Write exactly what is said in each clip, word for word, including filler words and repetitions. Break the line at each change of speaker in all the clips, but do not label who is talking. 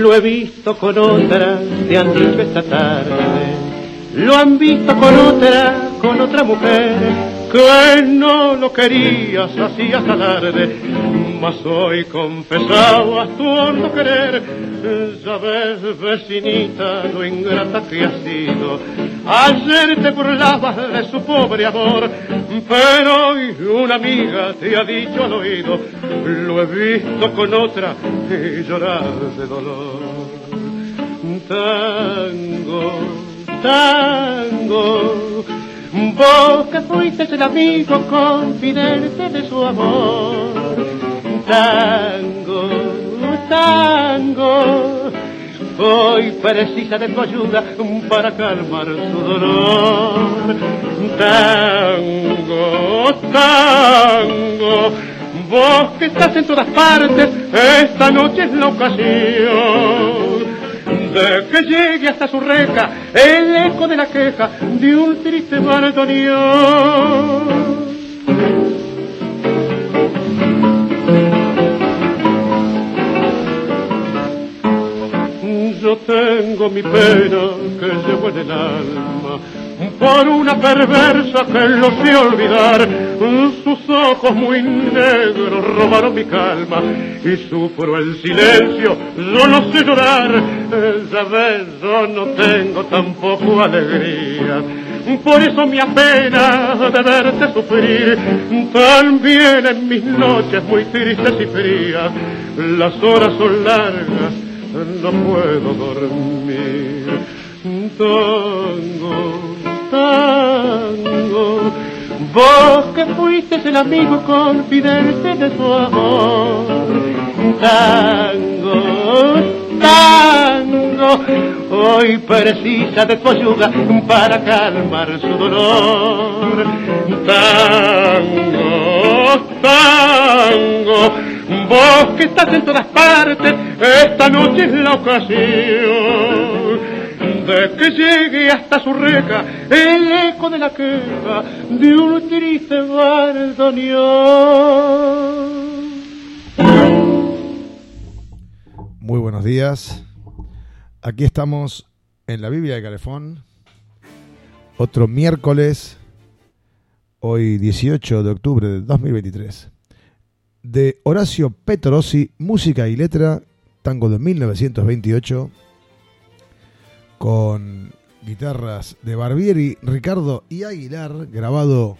Lo he visto con otra, te han dicho esta tarde. Lo han visto con otra, con otra mujer, que no lo querías, hacías alarde, mas hoy confesabas tu hondo querer. Ya ves, vecinita, lo ingrata que has sido. Ayer te burlabas de su pobre amor, pero hoy una amiga te ha dicho al oído: lo he visto con otra y llorar de dolor. Tango, tango, vos que fuiste el amigo confidente de su amor. Tango, tango, hoy precisa de tu ayuda para calmar su dolor. Tango, tango, vos que estás en todas partes, esta noche es la ocasión de que llegue hasta su reja el eco de la queja de un triste bandoneón. Yo tengo mi pena que llevo en el alma por una perversa que no sé olvidar. Sus ojos muy negros robaron mi calma y sufro el silencio, yo no sé llorar. Ya ves, yo no tengo tampoco alegría, por eso me apena de verte sufrir. También en mis noches muy tristes y frías, las horas son largas, no puedo dormir. Tango, tango, vos que fuiste el amigo confidente de su amor. Tango, tango, hoy precisa de tu ayuda para calmar su dolor. Tango, tango, vos que estás en todas partes, esta noche es la ocasión de que llegue hasta su reja el eco de la queja de un triste bandoneón.
Muy buenos días. Aquí estamos en la Biblia de Calefón. Otro miércoles, hoy dieciocho de octubre de dos mil veintitrés. De Horacio Petrossi, música y letra, tango de mil novecientos veintiocho, con guitarras de Barbieri, Ricardo y Aguilar, grabado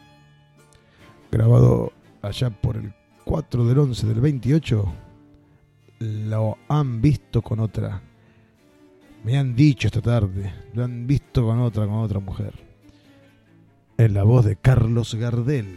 grabado allá por el cuatro del once del veintiocho. Lo han visto con otra. Me han dicho esta tarde, lo han visto con otra, con otra mujer. En la voz de Carlos Gardel.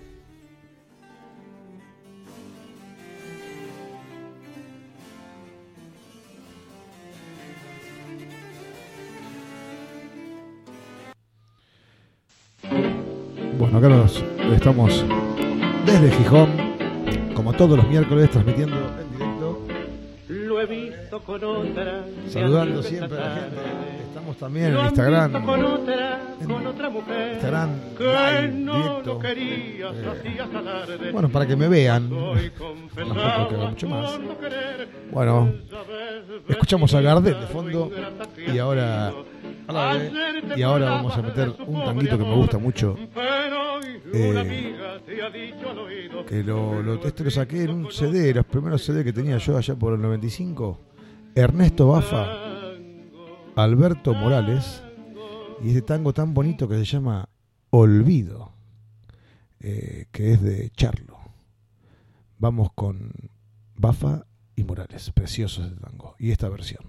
Bueno, acá nos estamos desde Gijón, como todos los miércoles, transmitiendo en directo.
Lo he visto con otra,
saludando siempre a la gente. Estamos también en Instagram.
Con otra, con otra mujer,
Instagram
que
live,
no
directo.
lo querías, hacías alarde.
Bueno, para que me vean. No creo que haga mucho más. Bueno, escuchamos a Gardel de fondo y ahora, y ahora vamos a meter un tanguito que me gusta mucho. Eh, que lo, lo, este lo saqué en un C D, los primeros C D que tenía yo allá por el noventa y cinco. Ernesto Baffa, Alberto Morales, y este tango tan bonito que se llama Olvido, eh, que es de Charlo. Vamos con Baffa y Morales, preciosos este tango, y esta versión.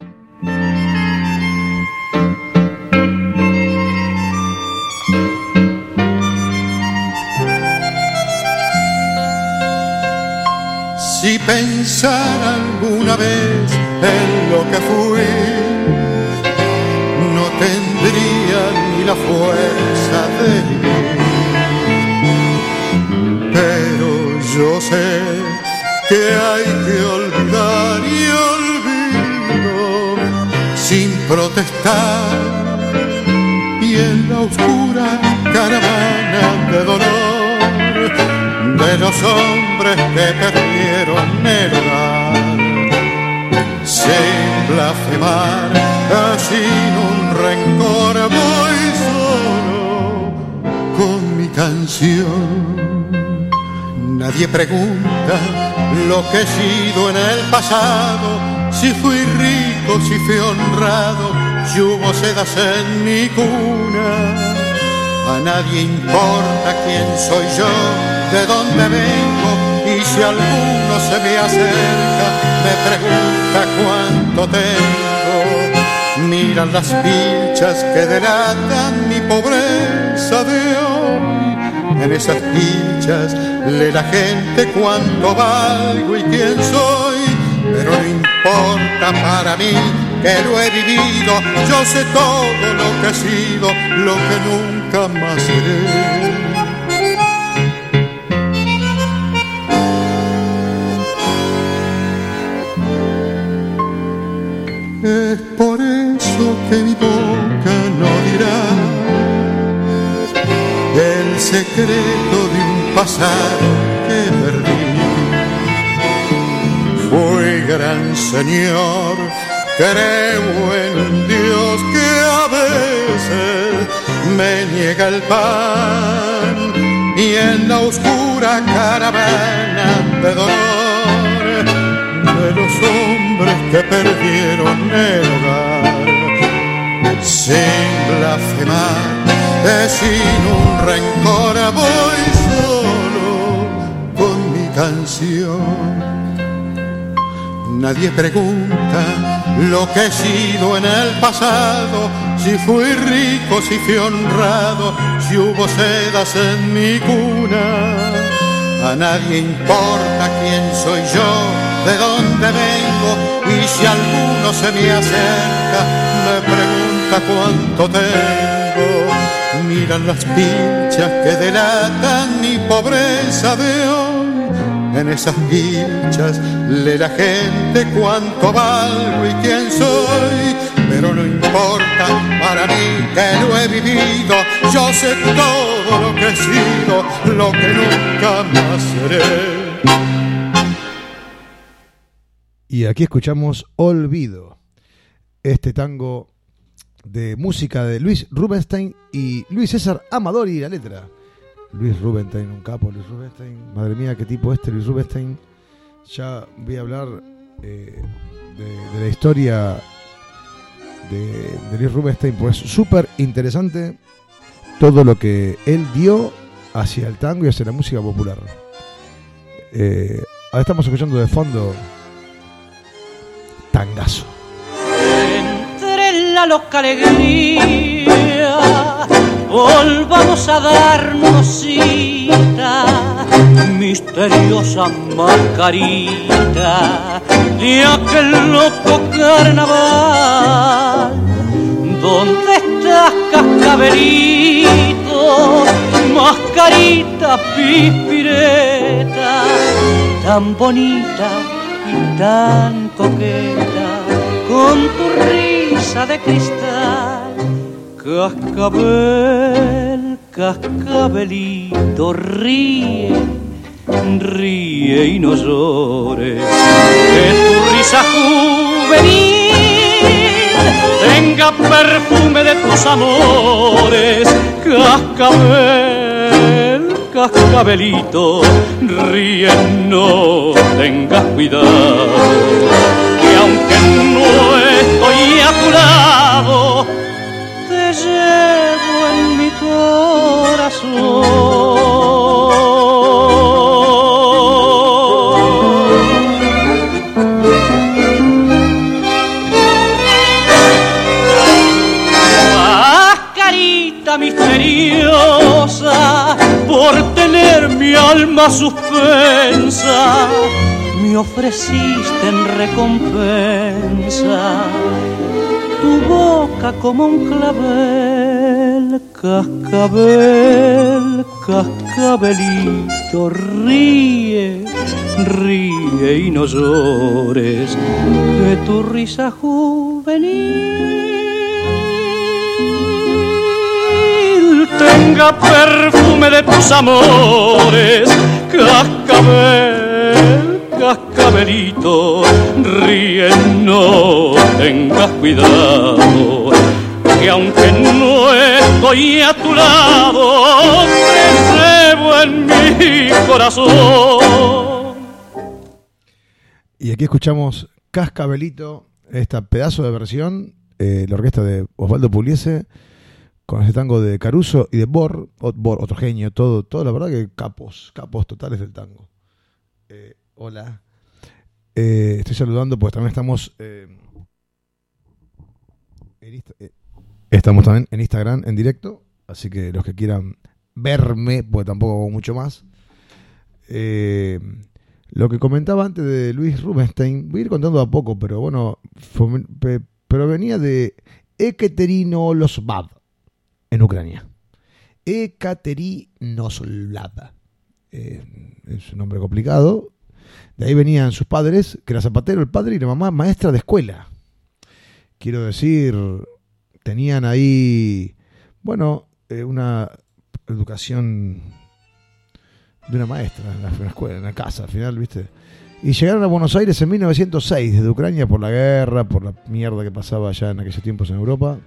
Si pensara alguna vez en lo que fui, no tendría ni la fuerza de vivir. Pero yo sé que hay que olvidar y olvido sin protestar, y en la oscura caravana de dolor de los hombres que perdieron el hogar, se amar, sin un rencor voy solo con mi canción. Nadie pregunta lo que he sido en el pasado, si fui rico, si fui honrado, si hubo sedas en mi cuna. A nadie importa quién soy yo, de dónde vengo, y si alguno se me acerca, me pregunta cuánto tengo. Miran las pilchas que delatan mi pobreza de hoy. En esas pilchas lee la gente cuánto valgo y quién soy. Pero no importa para mí, que lo he vivido. Yo sé todo lo que he sido, lo que nunca más seré. Es por eso que mi boca no dirá el secreto de un pasado que perdí. Fui gran señor, creo en un Dios que a veces me niega el pan, y en la oscura caravana de dolor de los hombres que perdieron el hogar, sin blasfemar, sin un rencor voy solo con mi canción. Nadie pregunta lo que he sido en el pasado, si fui rico, si fui honrado, si hubo sedas en mi cuna. A nadie importa quién soy yo, de dónde vengo, y si alguno se me acerca, me pregunta cuánto tengo. Miran las pinchas que delatan mi pobreza de hoy. En esas pinchas lee la gente cuánto valgo y quién soy. Pero no importa para mí, que lo he vivido. Yo sé todo lo que he sido, lo que nunca más seré.
Y aquí escuchamos Olvido, este tango de música de Luis Rubinstein y Luis César Amadori, la letra. Luis Rubinstein, un capo, Luis Rubinstein. Madre mía, qué tipo este Luis Rubinstein. Ya voy a hablar eh, de, de la historia de, de Luis Rubinstein, pues es súper interesante todo lo que él dio hacia el tango y hacia la música popular. Eh, ahora estamos escuchando de fondo Tangazo.
Entre la loca alegría volvamos a darnos cita, misteriosa mascarita de aquel loco carnaval. ¿Dónde estás, cascabelito? Mascarita pispireta, tan bonita y tan coqueta, con tu risa de cristal. Cascabel, cascabelito, ríe, ríe y no llores, que tu risa juvenil tenga perfume de tus amores. Cascabel, cascabelito, ríe, no tengas cuidado, que aunque no estoy a tu lado, te llevo en mi corazón. Mascarita misteriosa, por tener mi alma suspensa, me ofreciste en recompensa tu boca como un clavel. Cascabel, cascabelito, ríe, ríe y no llores, que tu risa juvenil tenga perfume de tus amores. Cascabel, cascabel cascabelito, ríe, no tengas cuidado, que aunque no estoy a tu lado, te llevo en mi corazón.
Y aquí escuchamos Cascabelito, esta pedazo de versión, eh, la orquesta de Osvaldo Pugliese, con ese tango de Caruso y de Bor, Bor otro genio, todo, todo la verdad que capos, capos totales del tango. Eh, hola. Eh, estoy saludando porque también estamos eh, en, eh, estamos también en Instagram en directo, así que los que quieran verme, pues tampoco hago mucho más. Eh, lo que comentaba antes de Luis Rubinstein, voy a ir contando a poco, pero bueno, fue, pe, pero venía de Ekaterinoslav, en Ucrania. Ekaterinoslav. Eh, es un nombre complicado. De ahí venían sus padres, que era zapatero el padre y la mamá maestra de escuela. Quiero decir, tenían ahí, bueno, eh, una educación de una maestra en la, en la escuela, en la casa, al final, ¿viste? Y llegaron a Buenos Aires en mil novecientos seis, desde Ucrania, por la guerra, por la mierda que pasaba allá en aquellos tiempos en Europa.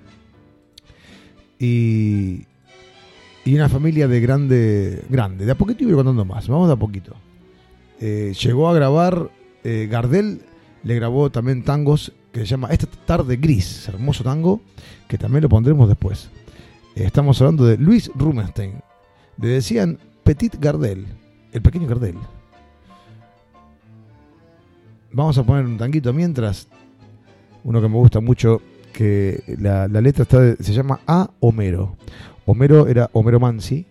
Y, y una familia de grande, grande. De a poquito iba contando más, vamos de a poquito. Eh, llegó a grabar, eh, Gardel le grabó también tangos que se llama Esta tarde gris, hermoso tango, que también lo pondremos después. Eh, estamos hablando de Luis Rubinstein. Le decían Petit Gardel, el pequeño Gardel. Vamos a poner un tanguito mientras, uno que me gusta mucho, que la, la letra está de, se llama A Homero. Homero era Homero Manzi,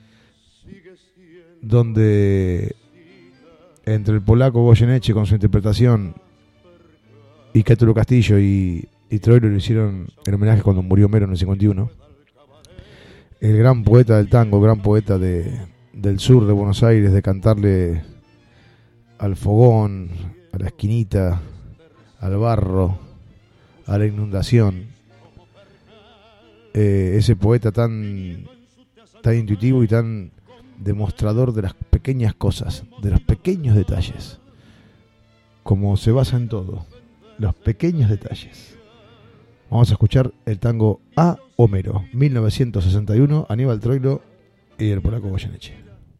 donde entre el polaco Goyeneche con su interpretación y Cátulo Castillo y, y Troilo le hicieron el homenaje cuando murió Homero en el cincuenta y uno. El gran poeta del tango, gran poeta de, del sur de Buenos Aires, de cantarle al fogón, a la esquinita, al barro, a la inundación. Eh, ese poeta tan, tan intuitivo y tan demostrador de las pequeñas cosas, de los pequeños detalles, como se basa en todo, los pequeños detalles. Vamos a escuchar el tango A Homero, mil novecientos sesenta y uno, Aníbal Troilo y el polaco Goyeneche.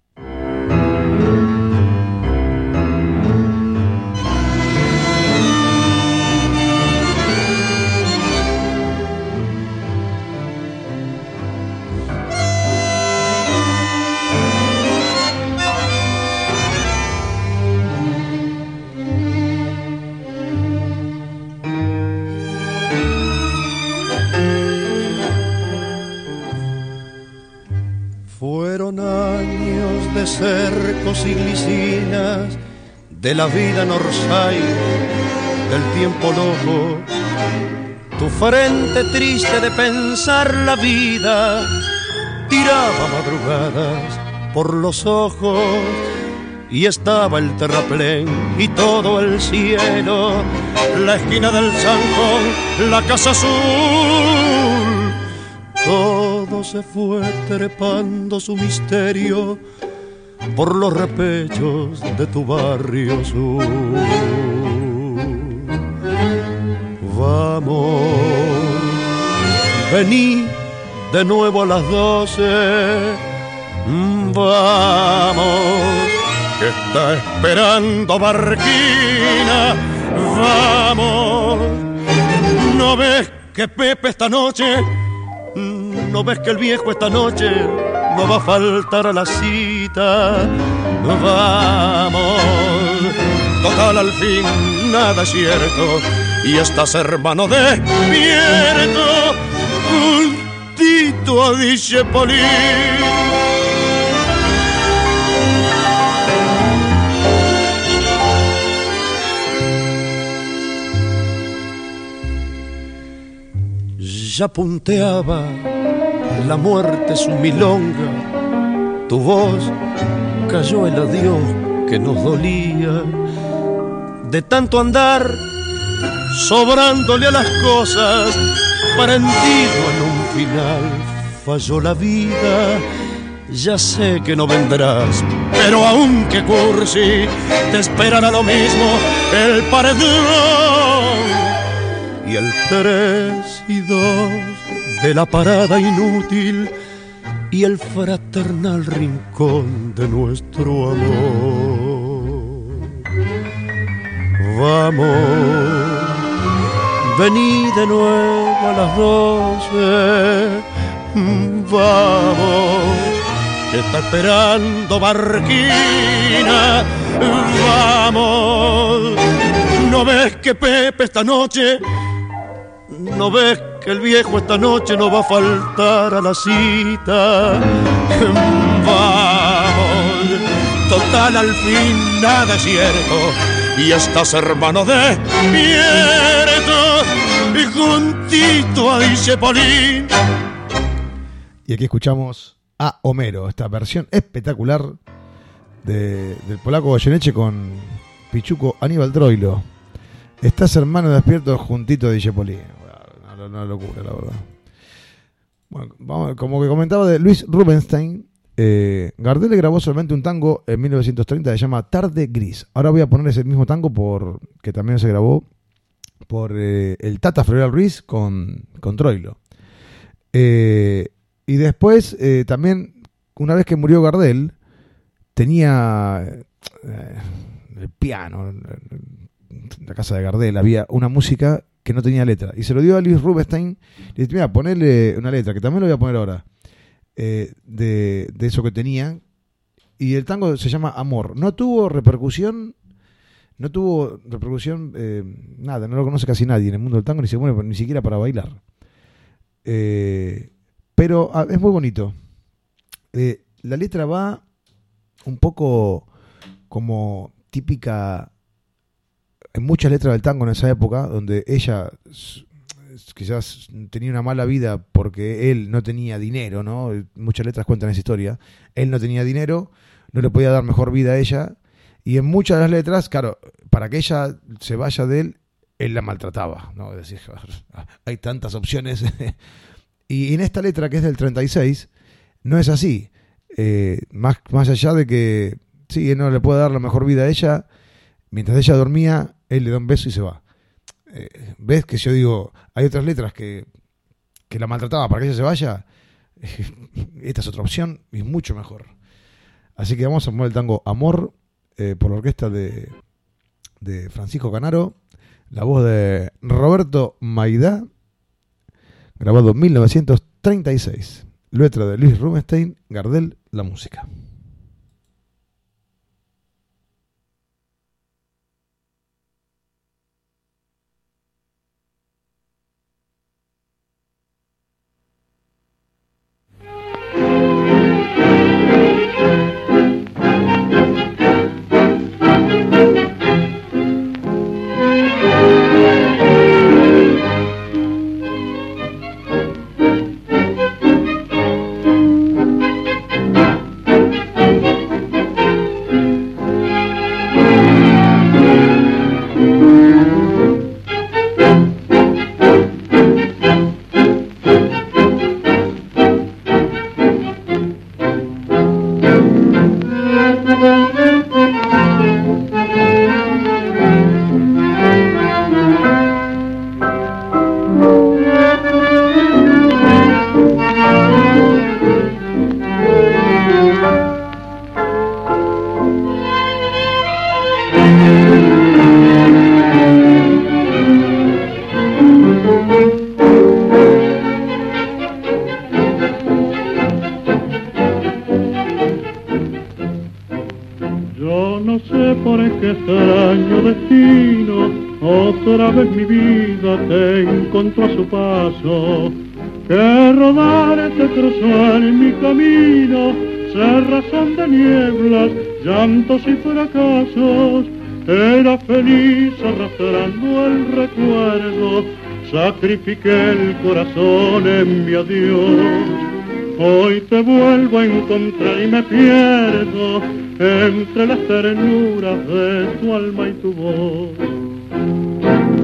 Fueron años de cercos y glicinas, de la vida en Orsay, del tiempo loco. Tu frente triste de pensar la vida tiraba madrugadas por los ojos, y estaba el terraplén y todo el cielo, la esquina del Zanjón, la casa azul. Todo se fue trepando su misterio por los repechos de tu barrio sur. Vamos, vení de nuevo a las doce. Vamos, que está esperando Barquina. Vamos, ¿no ves que Pepe esta noche? ¿No ves que el viejo esta noche no va a faltar a la cita? Vamos, total al fin nada es cierto, y estás hermano despierto, juntito a Dichepolí. Ya punteaba la muerte su milonga, tu voz cayó el adiós que nos dolía. De tanto andar sobrándole a las cosas, prendido en un final, falló la vida. ya sé que no vendrás, pero aunque cursi, te esperará lo mismo el paredón y el tres y dos de la parada inútil y el fraternal rincón de nuestro amor. Vamos, vení de nuevo a las doce. Vamos, te está esperando Barquina. Vamos, ¿no ves que Pepe esta noche? ¿No ves que el viejo esta noche no va a faltar a la cita? Vamos, total al fin nada es cierto y estás hermano despierto y juntito a Discepolín.
Y aquí escuchamos a Homero, esta versión espectacular de, del polaco Goyeneche con Pichuco Aníbal Troilo. Estás hermano despierto juntito a Discepolín. Una, una locura, la verdad. Bueno, vamos, como que comentaba de Luis Rubinstein, eh, Gardel le grabó solamente un tango en mil novecientos treinta que se llama Tarde Gris. Ahora voy a poner ese mismo tango por que también se grabó por eh, el Tata Floreal Ruiz con, con Troilo. Eh, y después eh, también, una vez que murió Gardel, tenía eh, el piano en la casa de Gardel, había una música que no tenía letra, y se lo dio a Luis Rubinstein y le dije, mira, ponele una letra, que también lo voy a poner ahora, eh, de, de eso que tenía, y el tango se llama Amor. No tuvo repercusión, no tuvo repercusión, eh, nada, no lo conoce casi nadie en el mundo del tango, ni, se, bueno, ni siquiera para bailar. Eh, pero ah, es muy bonito. Eh, la letra va un poco como típica en muchas letras del tango en esa época, donde ella quizás tenía una mala vida porque él no tenía dinero, ¿no? Muchas letras cuentan esa historia. Él no tenía dinero, no le podía dar mejor vida a ella, y en muchas de las letras, claro, para que ella se vaya de él, él la maltrataba, ¿no? Es decir, hay tantas opciones. Y en esta letra, que es del treinta y seis, no es así. Eh, más, más allá de que, sí, él no le puede dar la mejor vida a ella, mientras ella dormía, él le da un beso y se va. Eh, ¿Ves que yo digo, hay otras letras que, que la maltrataba para que ella se vaya? Esta es otra opción y es mucho mejor. Así que vamos a poner el tango Amor, eh, por la orquesta de, de Francisco Canaro, la voz de Roberto Maidá, grabado en mil novecientos treinta y seis. Letra de Luis Rubinstein, Gardel, la música.
Encontró a su paso que rodar te cruzó en mi camino, cerrazón de nieblas, llantos y fracasos. Era feliz arrastrando el recuerdo, sacrifiqué el corazón en mi adiós. Hoy te vuelvo a encontrar y me pierdo entre las ternuras de tu alma y tu voz.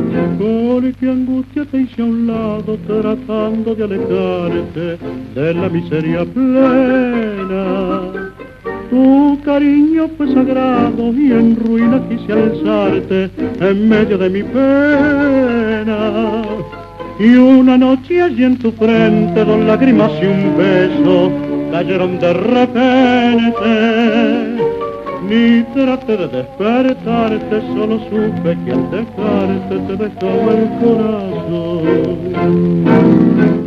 Porque angustia te hice a un lado tratando de alejarte de la miseria plena. Tu cariño fue sagrado y en ruinas quise alzarte en medio de mi pena. Y una noche allí en tu frente dos lágrimas y un beso cayeron de repente. Ni traté de despertarte, solo supe que al dejarte te dejaba el corazón.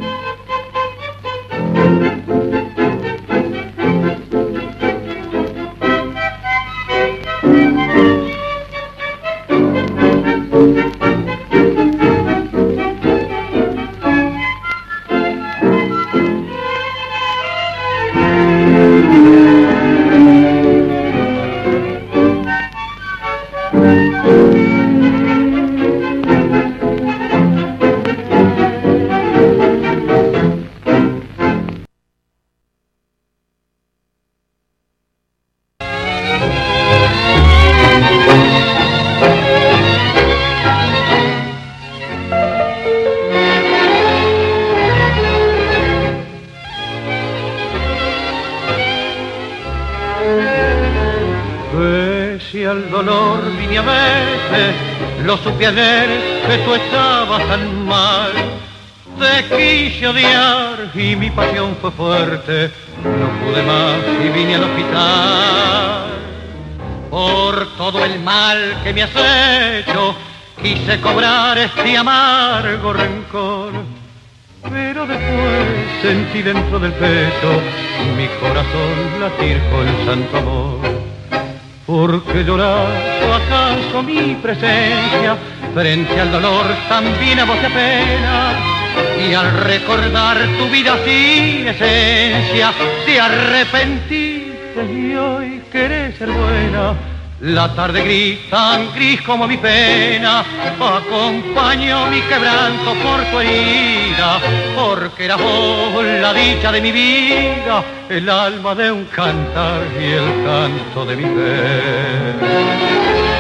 Supe ayer que tú estabas tan mal, te quise odiar y mi pasión fue fuerte, no pude más y vine al hospital. Por todo el mal que me has hecho, quise cobrar este amargo rencor, pero después sentí dentro del pecho mi corazón latir con santo amor. ¿Por qué lloras acaso mi presencia? Frente al dolor también a vos te apena. Y al recordar tu vida sin esencia, te arrepentiste y hoy querés ser buena. La tarde gris, tan gris como mi pena, acompañó mi quebranto por tu herida, porque eras vos la dicha de mi vida, el alma de un cantar y el canto de mi fe.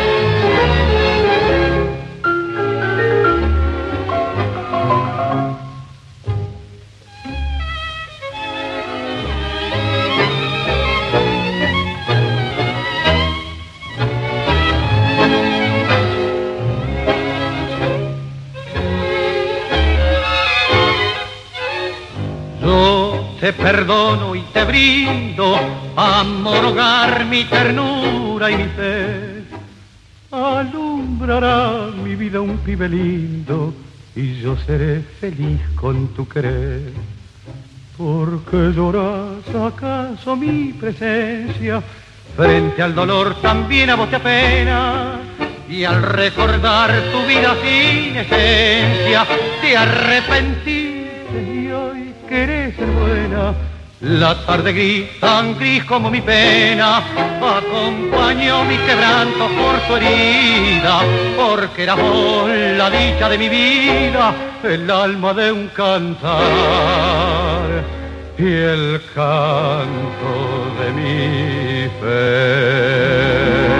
Te perdono y te brindo, amor, hogar, mi ternura y mi fe. Alumbrará mi vida un pibe lindo y yo seré feliz con tu querer. ¿Por qué lloras acaso mi presencia? Frente al dolor también a vos te apena. Y al recordar tu vida sin esencia, te arrepentiste y hoy querés ser buena. La tarde gris, tan gris como mi pena, acompañó mi quebranto por tu herida, porque era vos la dicha de mi vida, el alma de un cantar y el canto de mi fe.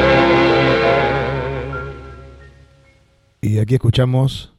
Y aquí escuchamos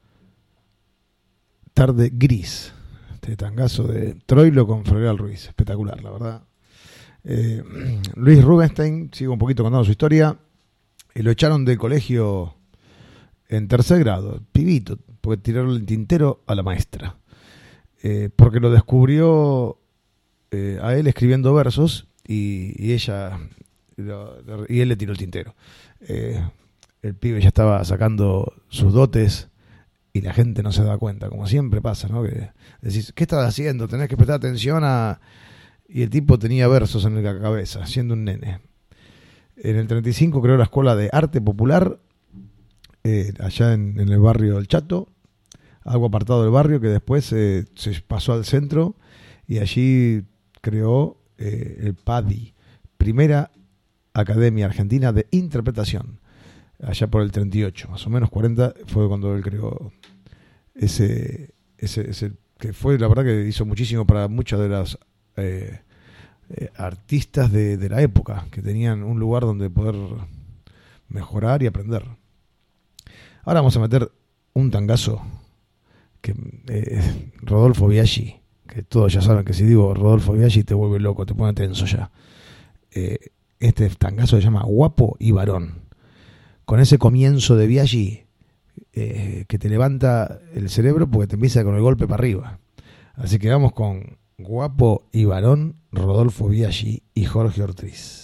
Tarde Gris, este tangazo de Troilo con Floreal Ruiz, espectacular, la verdad. Eh, Luis Rubinstein, sigo un poquito contando su historia, y lo echaron del colegio en tercer grado, pibito, porque tiraron el tintero a la maestra, eh, porque lo descubrió eh, a él escribiendo versos y, y ella lo, y él le tiró el tintero. Eh, el pibe ya estaba sacando sus dotes y la gente no se da cuenta, como siempre pasa, ¿no? Que decís, ¿qué estás haciendo? Tenés que prestar atención a... Y el tipo tenía versos en la cabeza, siendo un nene. En el treinta y cinco creó la Escuela de Arte Popular, eh, allá en, en el barrio del Chato, algo apartado del barrio, que después eh, se pasó al centro, y allí creó eh, el P A D I, Primera Academia Argentina de Interpretación, allá por el treinta y ocho, más o menos cuarenta, fue cuando él creó ese, ese, ese que fue, la verdad que hizo muchísimo para muchas de las eh, eh, artistas de, de la época, que tenían un lugar donde poder mejorar y aprender. Ahora vamos a meter un tangazo que eh, Rodolfo Biaggi, que todos ya saben que si digo Rodolfo Biaggi te vuelve loco, te pone tenso ya. Eh, este tangazo se llama Guapo y Varón, con ese comienzo de Biaggi eh, que te levanta el cerebro porque te empieza con el golpe para arriba. Así que vamos con Guapo y Varón, Rodolfo Biaggi y Jorge Ortiz.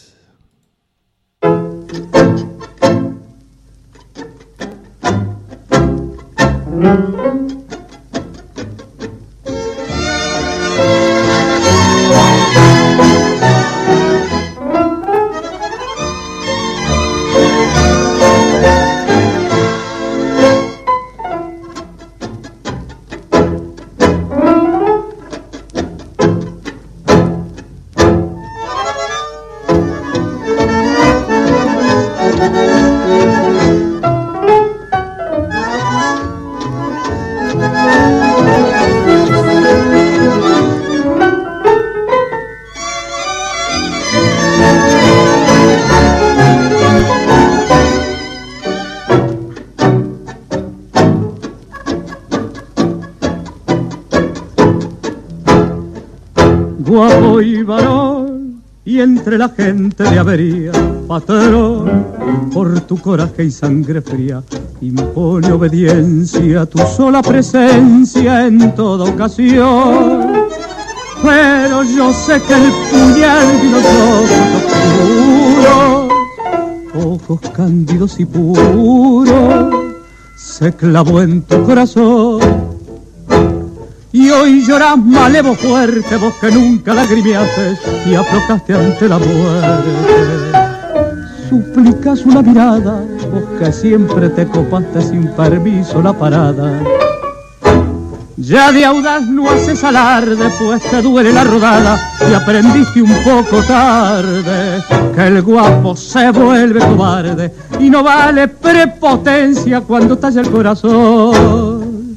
Guapo y varón, y entre la gente de avería, patrón, por tu coraje y sangre fría, impone obediencia a tu sola presencia en toda ocasión. Pero yo sé que el puñal de los ojos oscuros, ojos cándidos y puros, se clavó en tu corazón. Y hoy llorás malevo fuerte, vos que nunca lagrimeaste y aflojaste ante la muerte. Suplicas una mirada, vos que siempre te copaste sin permiso la parada. Ya de audaz no haces alarde, pues te duele la rodada y aprendiste un poco tarde que el guapo se vuelve cobarde y no vale prepotencia cuando talla el corazón.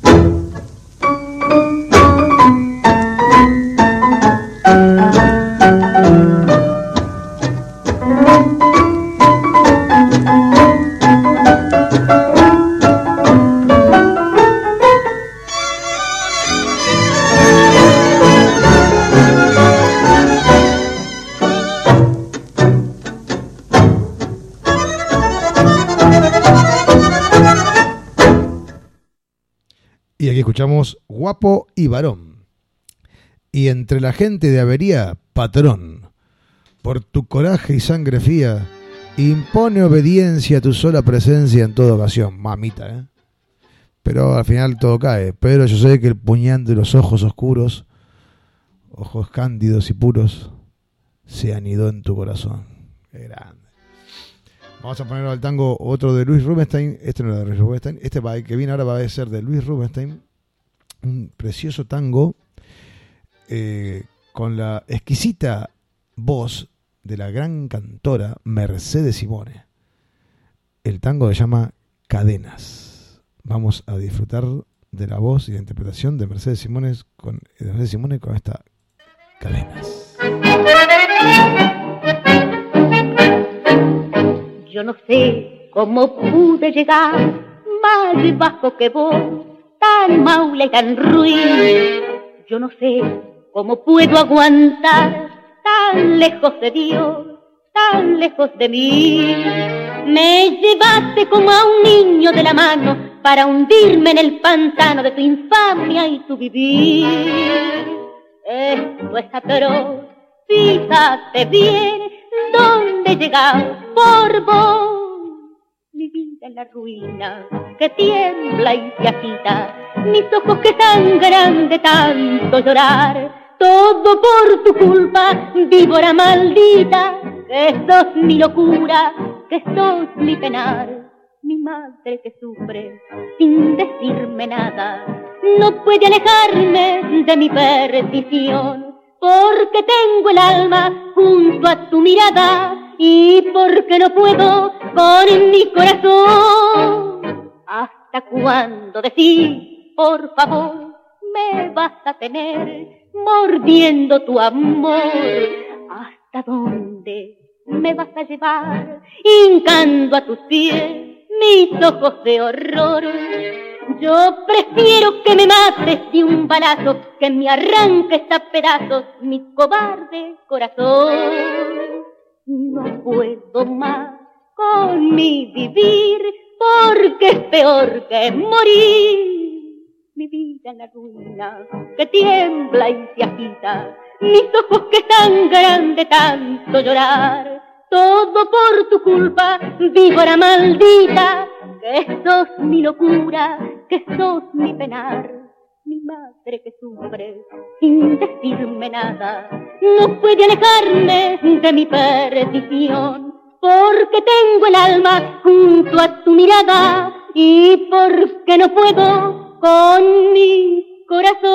Y aquí escuchamos Guapo y Varón. Y entre la gente de avería, patrón, por tu coraje y sangre fría, impone obediencia a tu sola presencia en toda ocasión. Mamita, ¿eh? Pero al final todo cae. Pero yo sé que el puñal de los ojos oscuros, ojos cándidos y puros, se anidó en tu corazón. Qué grande. Vamos a poner al tango otro de Luis Rubinstein. Este no era de Luis Rubinstein. Este que viene ahora va a ser de Luis Rubinstein. Un precioso tango eh, con la exquisita voz de la gran cantora Mercedes Simone. El tango se llama Cadenas. Vamos a disfrutar de la voz y la interpretación de Mercedes Simone con, de Mercedes Simone con esta Cadenas.
Yo no sé cómo pude llegar más bajo que vos, tan maule y tan ruin. Yo no sé cómo puedo aguantar tan lejos de Dios, tan lejos de mí. Me llevaste como a un niño de la mano para hundirme en el pantano de tu infamia y tu vivir. Esto es atroz, fíjate bien dónde llegas por vos. Mi vida en la ruina que tiembla y se agita, mis ojos que sangran de tanto llorar, todo por tu culpa, víbora maldita, que sos mi locura, que sos mi penar. Mi madre que sufre sin decirme nada, no puede alejarme de mi perdición, porque tengo el alma junto a tu mirada y porque no puedo con mi corazón. ¿Hasta cuándo decís, por favor, me vas a tener mordiendo tu amor? ¿Hasta dónde me vas a llevar hincando a tus pies mis ojos de horror. Yo prefiero que me mates de un balazo, que me arranques a pedazos mi cobarde corazón. No puedo más con mi vivir, porque es peor que morir. Mi vida en la ruina, que tiembla y se agita, mis ojos que sangran de tanto llorar. Todo por tu culpa, víbora maldita, que sos mi locura, que sos mi penar. Mi madre que sufre sin decirme nada, no puede alejarme de mi perdición, porque tengo el alma junto a tu mirada y porque no puedo con mi corazón.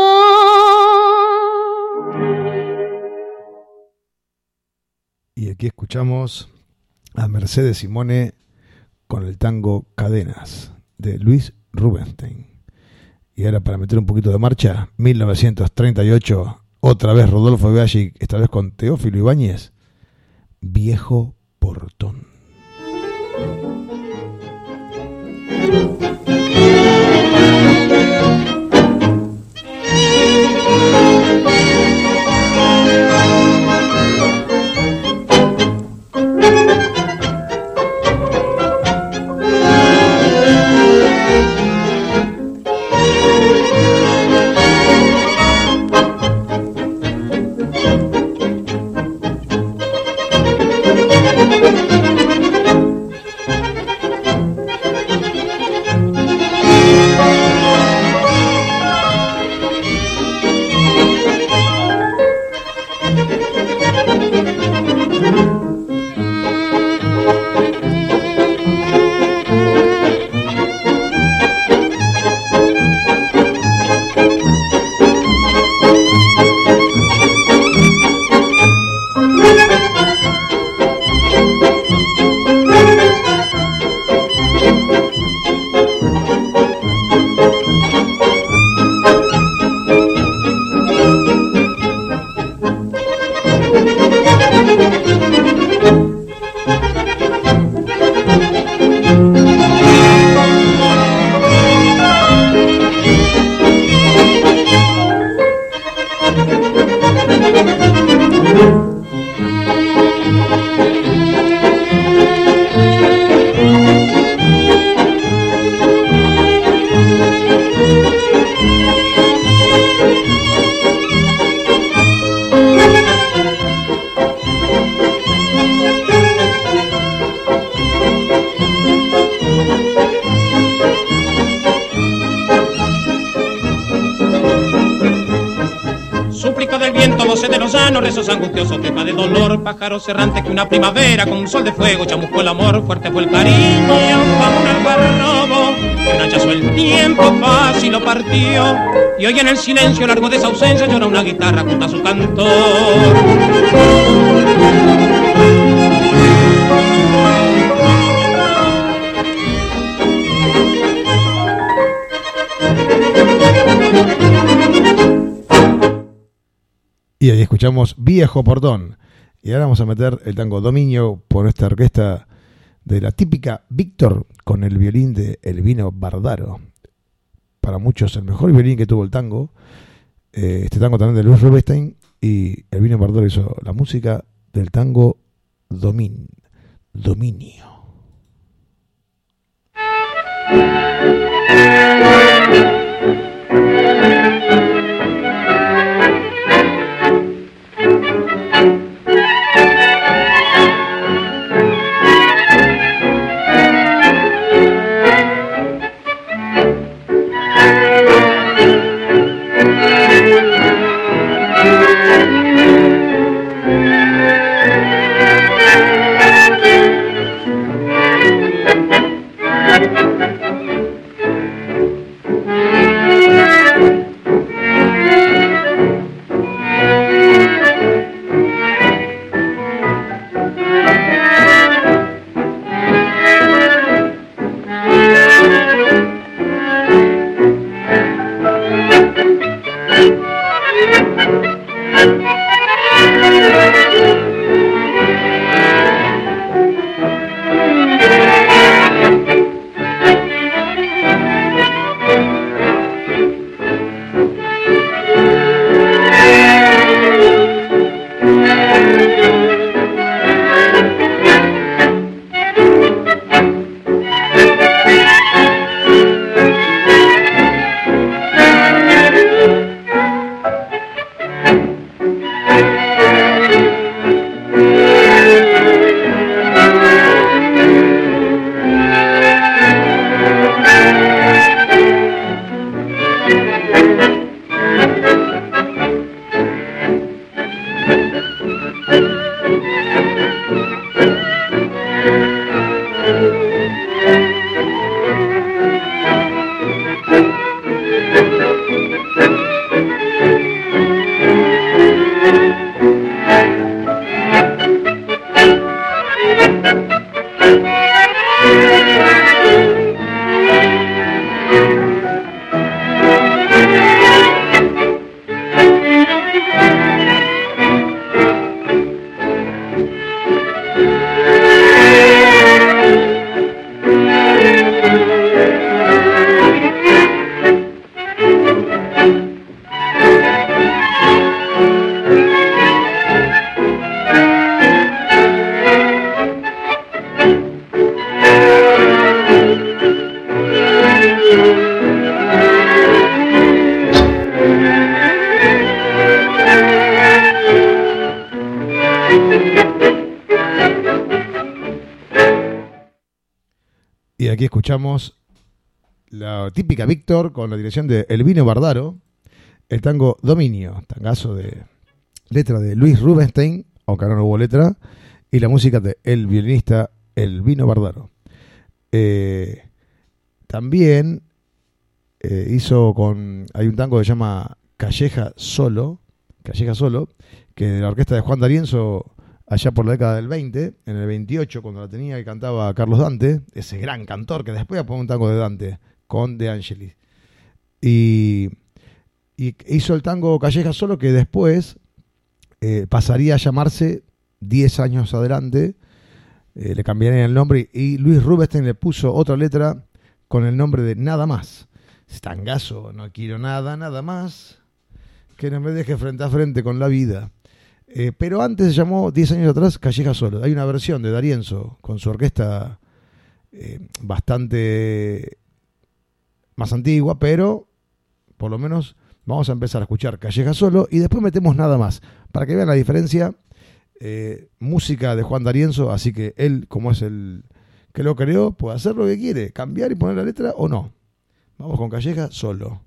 Y aquí escuchamos a Mercedes Simone con el tango Cadenas de Luis Rubinstein. Y ahora, para meter un poquito de marcha, mil novecientos treinta y ocho, otra vez Rodolfo Biaggi, esta vez con Teófilo Ibáñez, Viejo Portón.
Rezos angustiosos, queja de dolor, pájaros errantes que una primavera con un sol de fuego chamuscó el amor, fuerte fue el cariño, como un algarrobo, que un hachazo el tiempo fácil lo partió, y hoy en el silencio largo de esa ausencia llora una guitarra junto a su cantor.
Y ahí escuchamos Viejo Portón. Y ahora vamos a meter el tango Dominio por esta orquesta de la típica Víctor con el violín de Elvino Bardaro. Para muchos el mejor violín que tuvo el tango. Eh, este tango también de Luis Rubinstein. Y Elvino Bardaro hizo la música del tango Domin, Dominio. aquí escuchamos la típica Víctor con la dirección de Elvino Bardaro, el tango Dominio, tangazo de letra de Luis Rubinstein, aunque no hubo letra, y la música de el violinista Elvino Bardaro. Eh, también eh, hizo con, hay un tango que se llama Calleja Solo, Calleja Solo, que de la orquesta de Juan D'Arienzo, allá por la década del veinte, en el veintiocho, cuando la tenía y cantaba Carlos Dante, ese gran cantor que después pongo un tango de Dante, con De Angelis. Y, y hizo el tango Calleja Solo, que después eh, pasaría a llamarse diez años adelante, eh, le cambiarían el nombre, y Luis Rubinstein le puso otra letra con el nombre de Nada Más. Tangazo, no quiero nada, nada más, que no me deje frente a frente con la vida. Eh, pero antes se llamó, diez años atrás, Calleja Solo. Hay una versión de D'Arienzo con su orquesta eh, bastante más antigua, pero por lo menos vamos a empezar a escuchar Calleja Solo y después metemos Nada Más, para que vean la diferencia. Eh, música de Juan D'Arienzo, así que él, como es el que lo creó, puede hacer lo que quiere, cambiar y poner la letra o no. Vamos con Calleja Solo.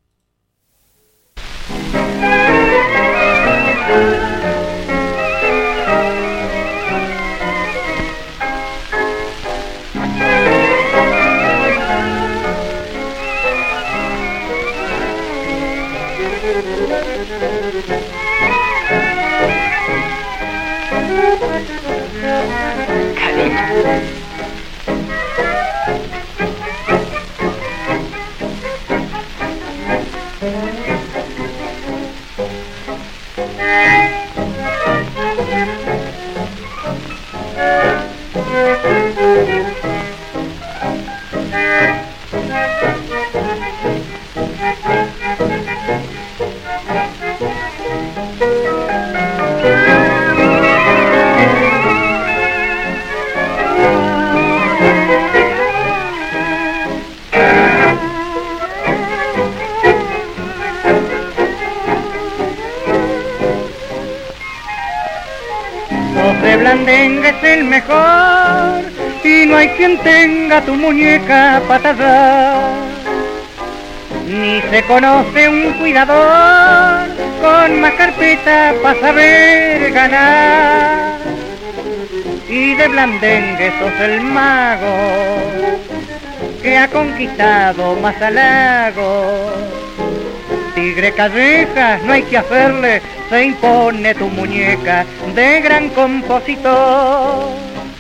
Blandengue es el mejor y no hay quien tenga tu muñeca patada. Ni se conoce un cuidador con más carpeta para saber ganar. Y de Blandengue sos el mago que ha conquistado más halagos. Tigre Callejas, no hay que hacerle, se impone tu muñeca de gran compositor.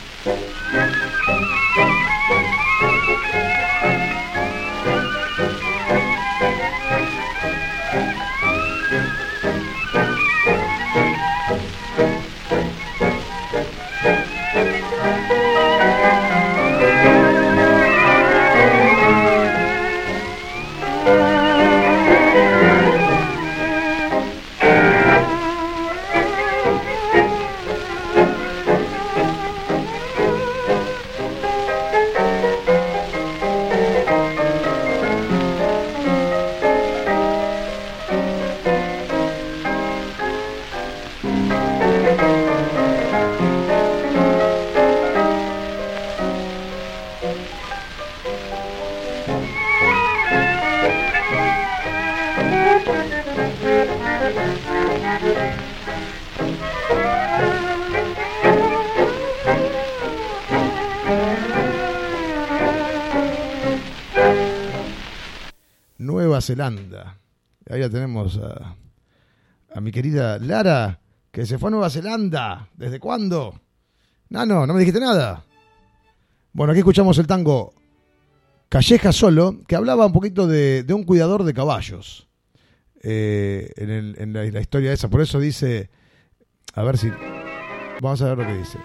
Nueva Zelanda. Ahí ya tenemos a, a mi querida Lara, que se fue a Nueva Zelanda. ¿Desde cuándo? Nano, no me dijiste nada. Bueno, aquí escuchamos el tango Calleja Solo, que hablaba un poquito de, de un cuidador de caballos. Eh, en, el, en la, la historia esa. Por eso dice, a ver si vamos a ver lo que dice.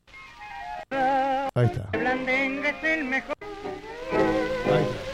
Ahí está. Ahí está.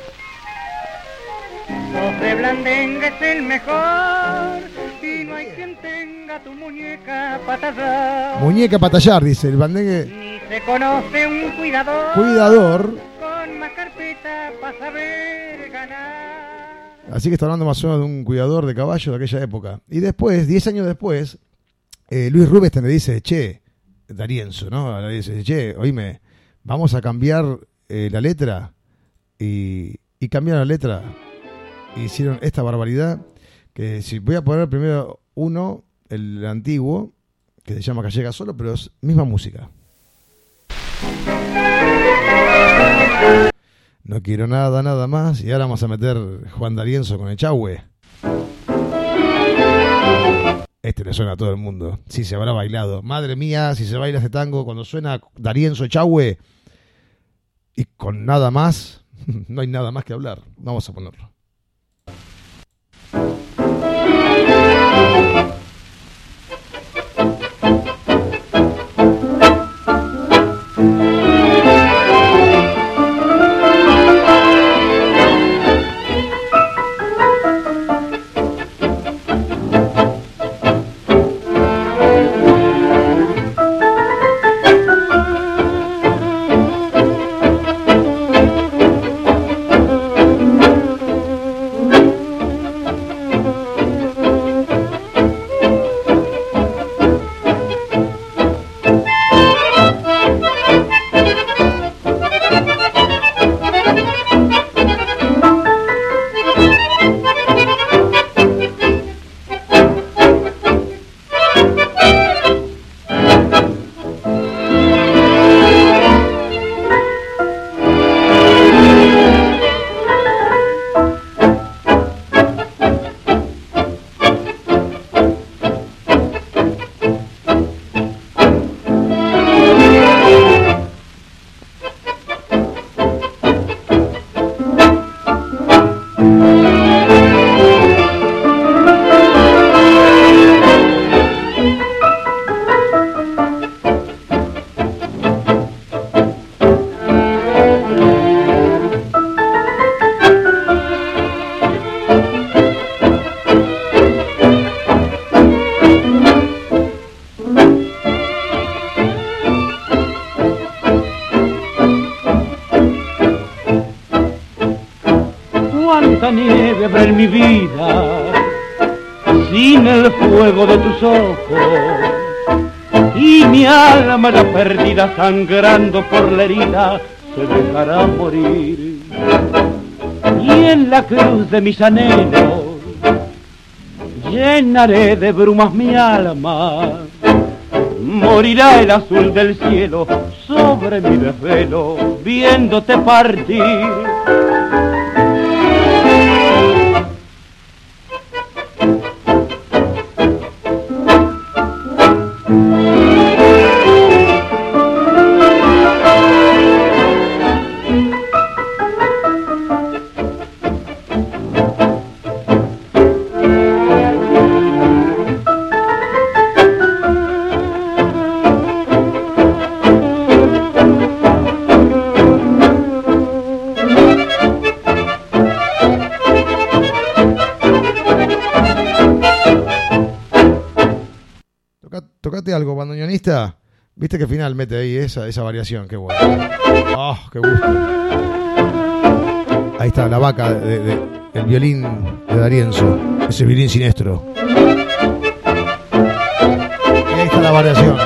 José Blandengue es el mejor y no hay quien tenga tu muñeca patallar.
Muñeca patallar, dice el Blandengue.
Ni se conoce un cuidador.
Cuidador.
Con más carpeta para saber ganar.
Así que está hablando más o menos de un cuidador de caballos de aquella época. Y después, diez años después, eh, Luis Rubinstein le dice, che, D'Arienzo, ¿no? Le dice, che, oíme, vamos a cambiar eh, la letra y, y cambiaron la letra y hicieron esta barbaridad. Que si voy a poner primero uno, el antiguo, que se llama Callega Solo, pero es misma música. No quiero nada, nada más. Y ahora vamos a meter Juan D'Arienzo con Echagüe. Este le suena a todo el mundo. Si se habrá bailado. Madre mía, si se baila este tango cuando suena D'Arienzo Echagüe. Y con nada más, no hay nada más que hablar. Vamos a ponerlo.
Nieve habrá en mi vida sin el fuego de tus ojos, y mi alma ya perdida sangrando por la herida se dejará morir, y en la cruz de mis anhelos llenaré de brumas mi alma, morirá el azul del cielo sobre mi desvelo viéndote partir.
Algo, bandoneonista. Viste que final mete ahí esa, esa variación. Qué bueno. Oh, qué gusto. Ahí está la vaca de, de, el violín de D'Arienzo. Ese violín siniestro. Y ahí está la variación.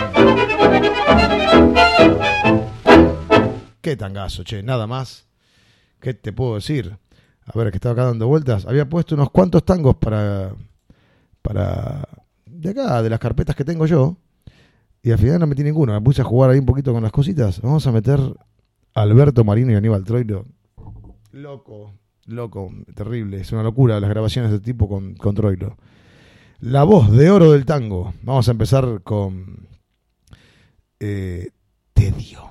Qué tangazo, che. Nada más. ¿Qué te puedo decir? A ver, que estaba acá dando vueltas. Había puesto unos cuantos tangos para para de acá, de las carpetas que tengo yo. Y al final no metí ninguno, me puse a jugar ahí un poquito con las cositas. Vamos a meter a Alberto Marino y Aníbal Troilo. Loco, loco, terrible. Es una locura las grabaciones de este tipo con, con Troilo. La voz de oro del tango. Vamos a empezar con eh, Tedio.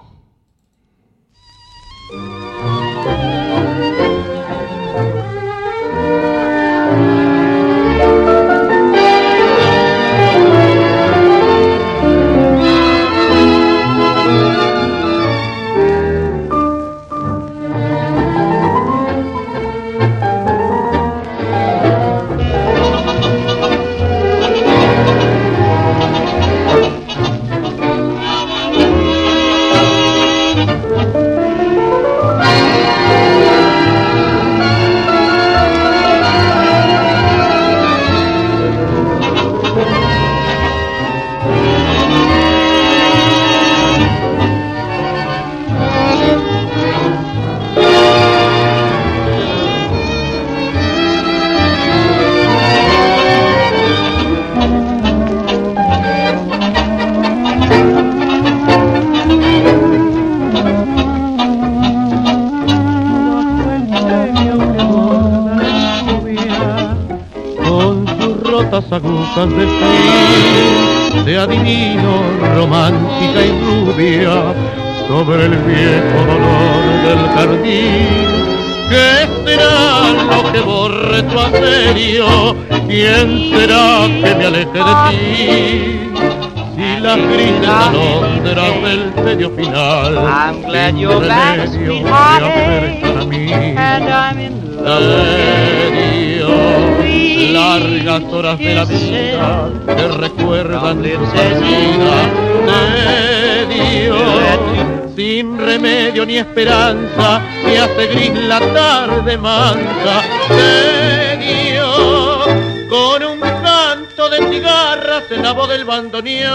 las agujas del fin, te adivino romántica y rubia sobre el viejo dolor del jardín. ¿Qué será lo que borre tu asedio? ¿Quién será que me aleje de ti? Si las grises alondras del tedio final,
I'm glad you're back, sweetheart,
para mí.
and I'm in love.
Tedio, largas horas de la vida que recuerdan tu vida. Tedio, sin remedio ni esperanza, me hace gris la tarde mansa. Tedio, con un canto de cigarras en la voz del bandoneón.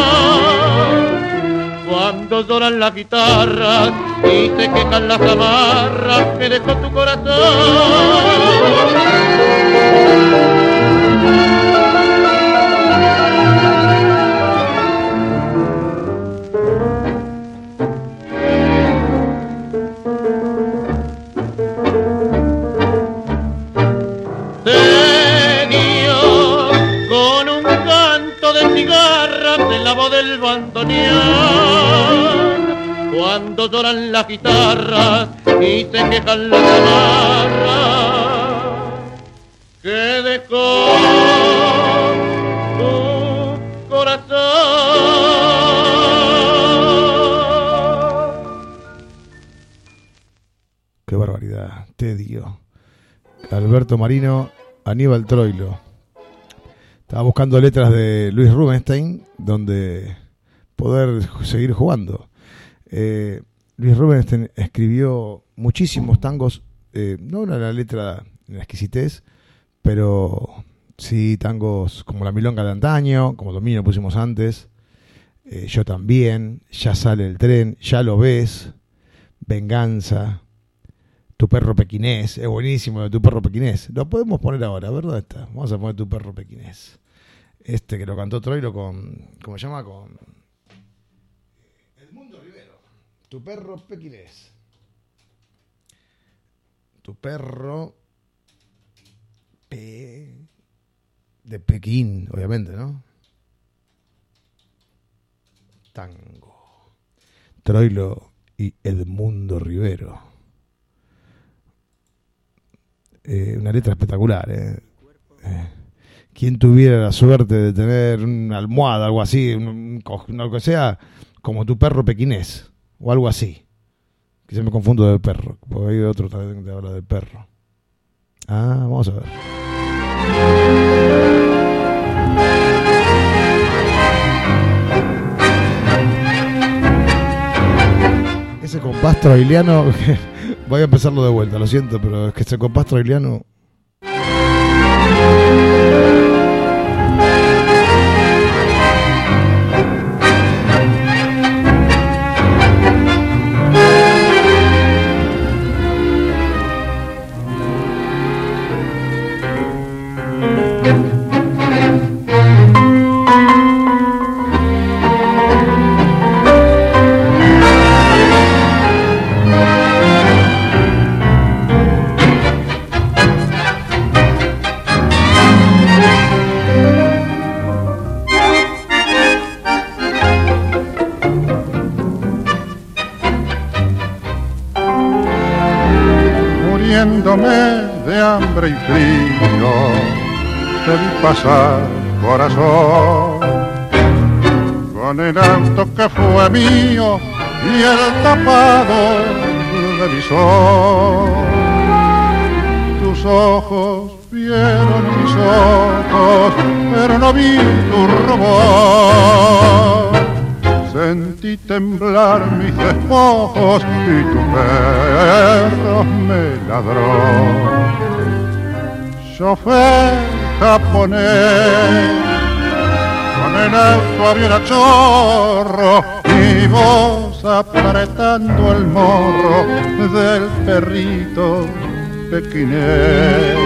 Cuando lloran las guitarras y se quejan las amarras que dejó tu corazón. La voz del bandoneón, cuando lloran las guitarras y se quejan las amarras que dejó tu corazón.
Qué barbaridad, Tedio. Alberto Marino, Aníbal Troilo. Estaba buscando letras de Luis Rubinstein donde poder seguir jugando. Eh, Luis Rubinstein escribió muchísimos tangos, eh, no en la letra, en la exquisitez, pero sí tangos como La Milonga de Antaño, como Dominio pusimos antes, eh, Yo también, Ya sale el tren, Ya lo ves, Venganza, Tu perro pequinés, es buenísimo de Tu perro pequinés. Lo podemos poner ahora, ¿verdad? Está. Vamos a poner Tu perro pequinés. Este que lo cantó Troilo con, ¿cómo se llama? Con Edmundo Rivero. Tu perro pequinés. Tu perro pe... de Pekín, obviamente, ¿no? Tango. Troilo y Edmundo Rivero. Eh, una letra espectacular, ¿eh? eh. Quien tuviera la suerte de tener una almohada, algo así, un, un, algo que sea, como Tu perro pequinés, o algo así. Que se me confundo de perro, porque hay otro también que habla de perro. Ah, vamos a ver. Ese compás troiliano, voy a empezarlo de vuelta, lo siento, pero es que ese compás troiliano...
De hambre y frío te vi pasar, corazón, con el auto que fue mío y el tapado de mi sol. Tus ojos vieron mis ojos, pero no vi tu rubor. Sentí temblar mis despojos y tu perro me ladró. Chofer japonés, con el auto avión a chorro y vos apretando el morro del perrito pequinés.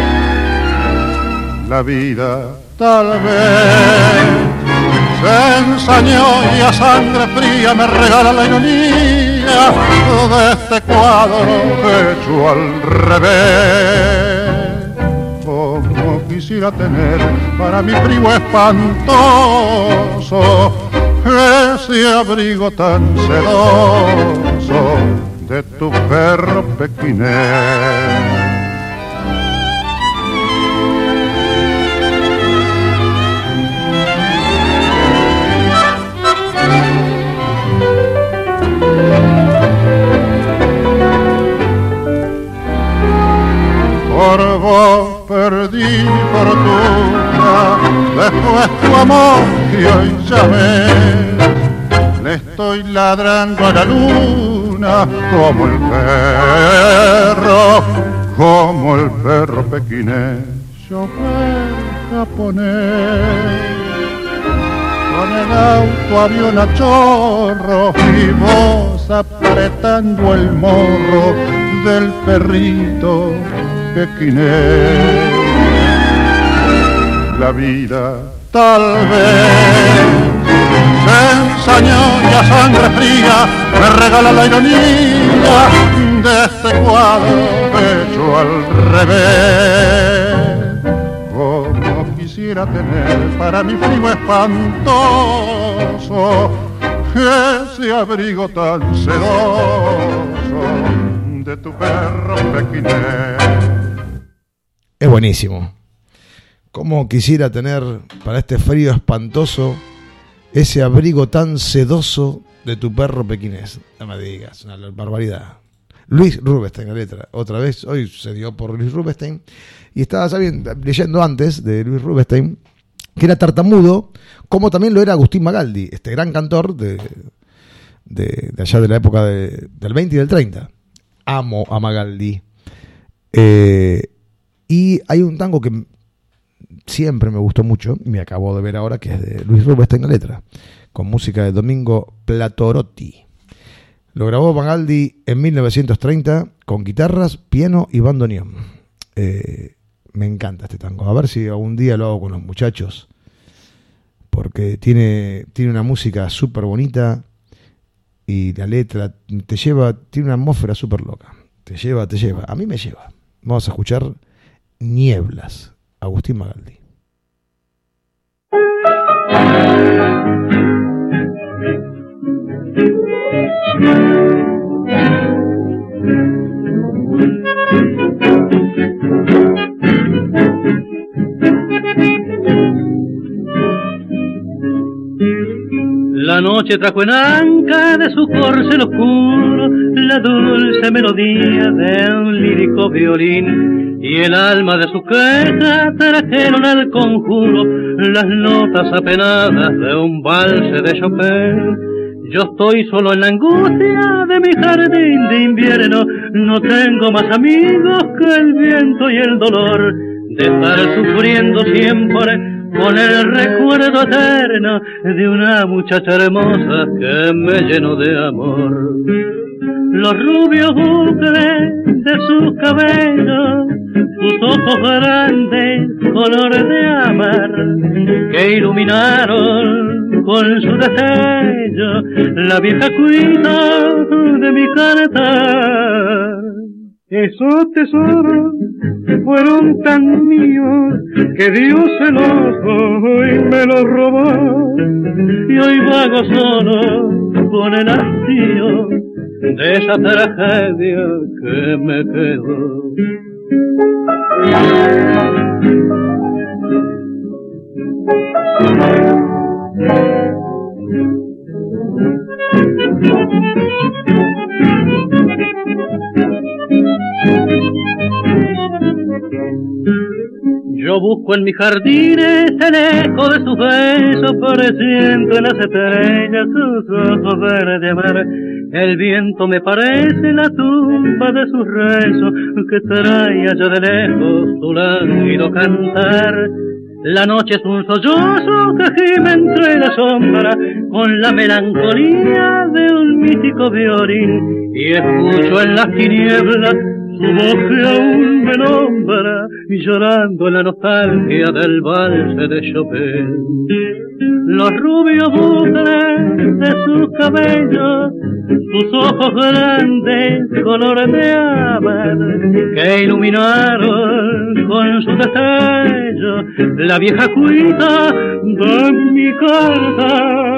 La vida tal vez se ensañó y a sangre fría me regala la ironía de este cuadro hecho al revés. como quisiera tener para mi frío espantoso ese abrigo tan sedoso de tu perro pequinés. Por vos perdí mi fortuna, después tu amor y hoy ya ves, le estoy ladrando a la luna como el perro, como el perro pequinés, chofer japonés, con el auto avión a chorro y vos apretando el morro del perrito pequinés. La vida tal vez se ensañó y a sangre fría me regala la ironía de este cuadro hecho al revés. Como quisiera tener para mi frío espantoso ese abrigo tan sedoso de tu perro pequinés.
Es buenísimo. Cómo quisiera tener para este frío espantoso ese abrigo tan sedoso de tu perro pequinés. No me digas, una barbaridad. Luis Rubinstein, la letra. Otra vez, hoy se dio por Luis Rubinstein. Y estaba sabiendo, leyendo antes de Luis Rubinstein, que era tartamudo, como también lo era Agustín Magaldi, este gran cantor de, de, de allá de la época de, del veinte y del treinta. Amo a Magaldi. Eh, y hay un tango que siempre me gustó mucho, y me acabo de ver ahora, que es de Luis Rubinstein, la letra, con música de Domingo Platorotti. Lo grabó Magaldi en mil novecientos treinta con guitarras, piano y bandoneón. Eh, me encanta este tango. A ver si algún día lo hago con los muchachos, porque tiene, tiene una música súper bonita y la letra te lleva, tiene una atmósfera súper loca. Te lleva, te lleva. A mí me lleva. Vamos a escuchar Nieblas, Agustín Magaldi.
La noche trajo en anca de su corcel oscuro la dulce melodía de un lírico violín, y el alma de su queja trajeron al conjuro las notas apenadas de un valse de Chopin. Yo estoy solo en la angustia de mi jardín de invierno, no tengo más amigos que el viento y el dolor de estar sufriendo siempre con el recuerdo eterno de una muchacha hermosa que me llenó de amor. Los rubios bucles de sus cabellos, sus ojos grandes, colores de amar, que iluminaron con su destello la vieja cuita de mi cantar. Esos tesoros fueron tan míos que Dios celoso y me los robó, y hoy vago solo con el hastío de esa tragedia que me quedó. Yo busco en mis jardines el eco de sus besos, presiento en las estrellas sus ojos verdes de mar. El viento me parece la tumba de sus rezos, que trae allá de lejos su lánguido cantar. La noche es un sollozo que gime entre la sombra con la melancolía de un mítico violín, y escucho en las tinieblas su voz que aún me nombra, y llorando en la nostalgia del valse de Chopin. Los rubios bucles de sus cabellos, sus ojos grandes, colores de amar, que iluminaron con en su destello la vieja cuita de mi carta.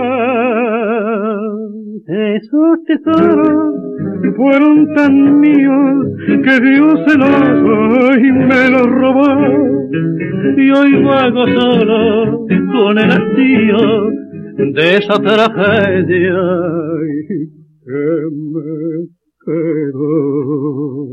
Esos tesoros fueron tan míos que Dios celoso y me los robó, y hoy vago solo con el hastío de esa tragedia que me quedó.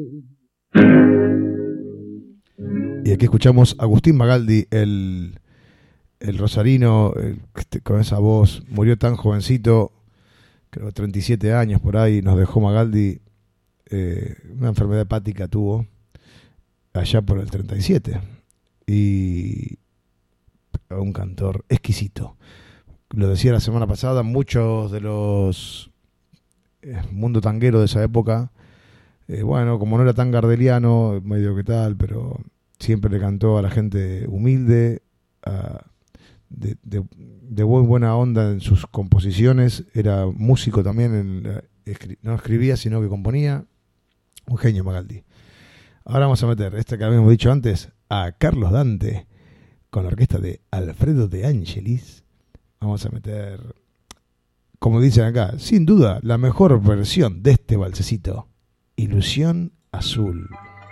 Y aquí escuchamos a Agustín Magaldi, el, el rosarino, el, este, con esa voz, murió tan jovencito, creo treinta y siete años por ahí, nos dejó Magaldi, eh, una enfermedad hepática tuvo, allá por el treinta y siete, y un cantor exquisito. Lo decía la semana pasada, muchos de los eh, mundo tanguero de esa época, eh, bueno, como no era tan gardeliano, medio que tal, pero siempre le cantó a la gente humilde, a, de, de, de muy buena onda en sus composiciones, era músico también, en la, escri, no escribía sino que componía, un genio Magaldi. Ahora vamos a meter, este que habíamos dicho antes, a Carlos Dante, con la orquesta de Alfredo De Angelis. Vamos a meter, como dicen acá, sin duda, la mejor versión de este valsecito, Ilusión Azul.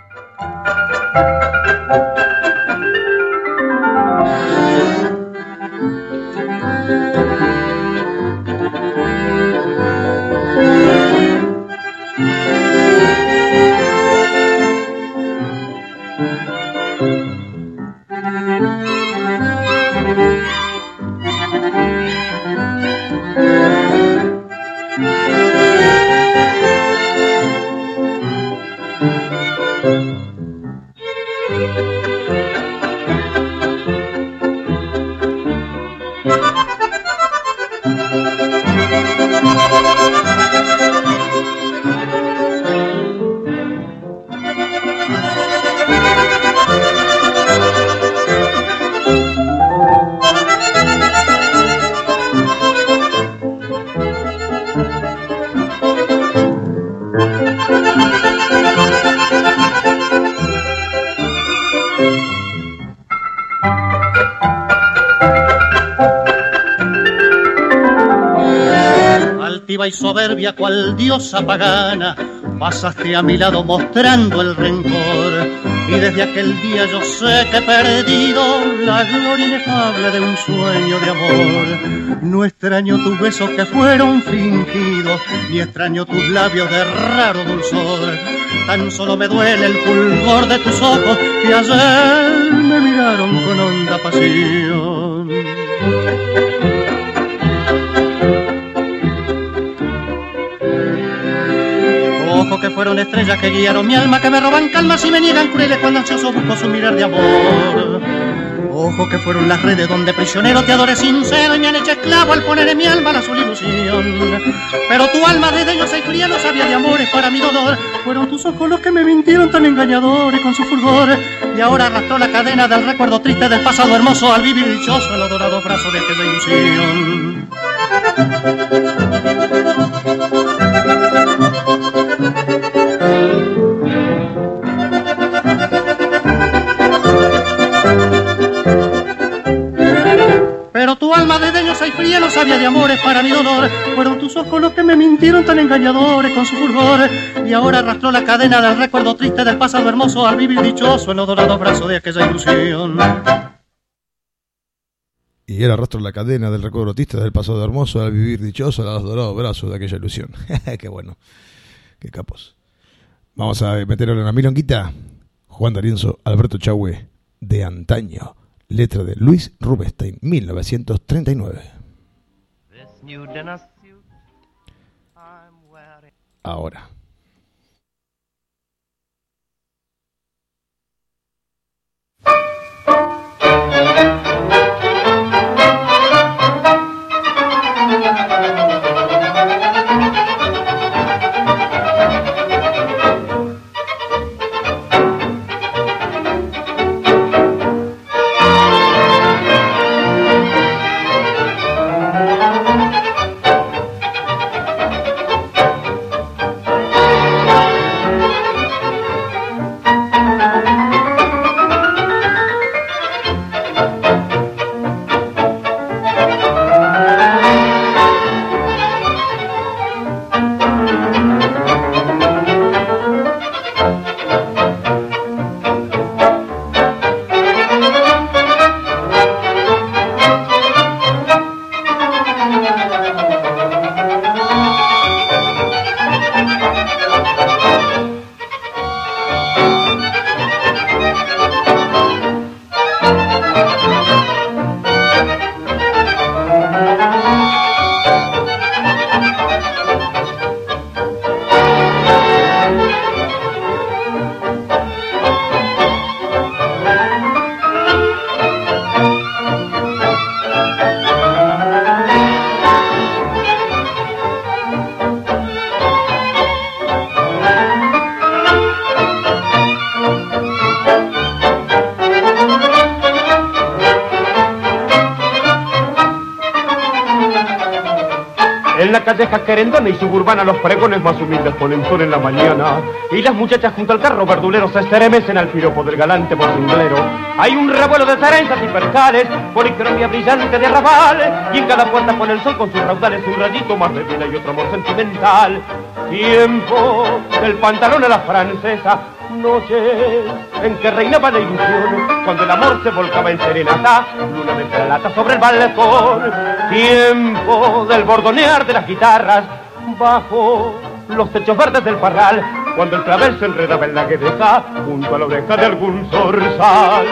Y soberbia cual diosa pagana, pasaste a mi lado mostrando el rencor, y desde aquel día yo sé que he perdido la gloria inefable de un sueño de amor. No extraño tus besos que fueron fingidos, ni extraño tus labios de raro dulzor. Tan solo me duele el fulgor de tus ojos que ayer me miraron con honda pasión. Ojos que fueron estrellas que guiaron mi alma, que me roban calmas y me niegan crueles cuando ansioso busco su mirar de amor. Ojos que fueron las redes donde prisionero te adoré sincero y me han hecho esclavo al poner en mi alma la azul ilusión. Pero tu alma desde yo soy fría no sabía de amores para mi dolor. Fueron tus ojos los que me mintieron tan engañadores con su fulgor. Y ahora arrastró la cadena del recuerdo triste del pasado hermoso al vivir dichoso en los dorados brazos de aquella ilusión. Pero tu alma de deños y fría no sabía de amores para mi dolor. Fueron tus ojos los que me mintieron tan engañadores con su fulgor. Y ahora arrastró la cadena del recuerdo triste del pasado hermoso al vivir dichoso en los dorados brazos de aquella ilusión.
Y él arrastró la cadena del recuerdo triste del pasado hermoso al vivir dichoso a los dorados brazos de aquella ilusión. Qué bueno, qué capos. Vamos a meterle una milonguita. Juan D'Arienzo, Alberto Chahue, de antaño. Letra de Luis Rubinstein, mil novecientos treinta y nueve. Ahora.
En la calleja querendona y suburbana los pregones más humildes ponen sol en la mañana. Y las muchachas junto al carro verdulero se estremecen al piropo del galante porcinglero. Hay un revuelo de cerezas y percales, policromia brillante de arrabal. Y en cada puerta pone el sol con sus raudales un rayito más de vida y otro amor sentimental. Tiempo del pantalón a la francesa, noches en que reinaba la ilusión, cuando el amor se volcaba en serenata, luna de plata sobre el balcón. Tiempo del bordonear de las guitarras bajo los techos verdes del parral, cuando el clavel se enredaba en la guedeja junto a la oreja de algún zorzal.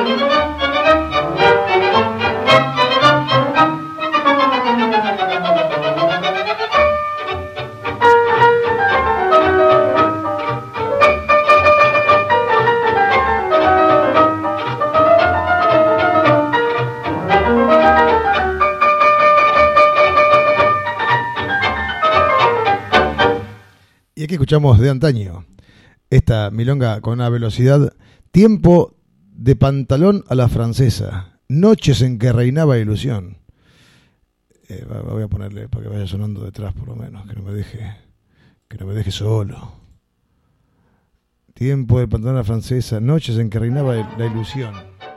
Y aquí escuchamos de antaño esta milonga con una velocidad. Tiempo de pantalón a la francesa, noches en que reinaba ilusión. Eh, voy a ponerle para que vaya sonando detrás por lo menos, que no me deje, que no me deje solo. Tiempo de pantalón a la francesa, noches en que reinaba la ilusión.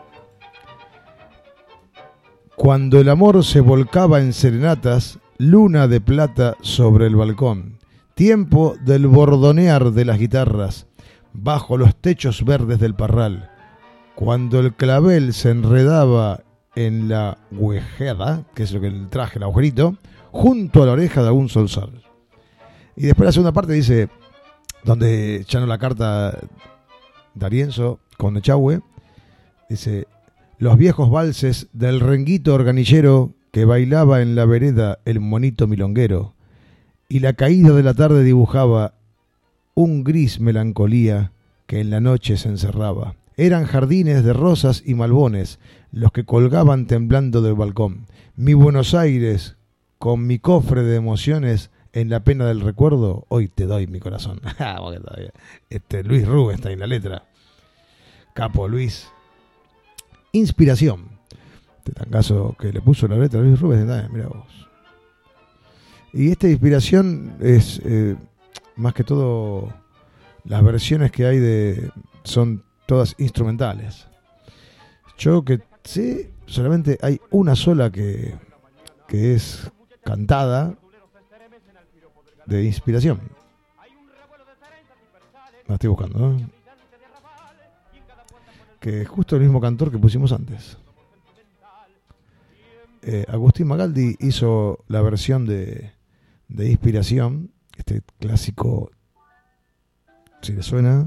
Cuando el amor se volcaba en serenatas, luna de plata sobre el balcón. Tiempo del bordonear de las guitarras bajo los techos verdes del parral, cuando el clavel se enredaba en la huejada, que es lo que el traje, el agujerito, junto a la oreja de algún solsal. Y después la segunda parte dice, donde echando la carta D'Arienzo con Echagüe, dice: los viejos valses del renguito organillero que bailaba en la vereda el monito milonguero, y la caída de la tarde dibujaba un gris melancolía que en la noche se encerraba. Eran jardines de rosas y malbones los que colgaban temblando del balcón. Mi Buenos Aires, con mi cofre de emociones, en la pena del recuerdo, hoy te doy mi corazón. este Luis Rubinstein, la letra. Capo Luis. Inspiración. Este tangazo que le puso la letra a Luis Rubinstein, mira vos. Y esta inspiración es, eh, más que todo, las versiones que hay de son todas instrumentales. Yo que sé, solamente hay una sola que, que es cantada de inspiración. La estoy buscando, ¿no? Que es justo el mismo cantor que pusimos antes. Eh, Agustín Magaldi hizo la versión de de Inspiración, este clásico, si le suena,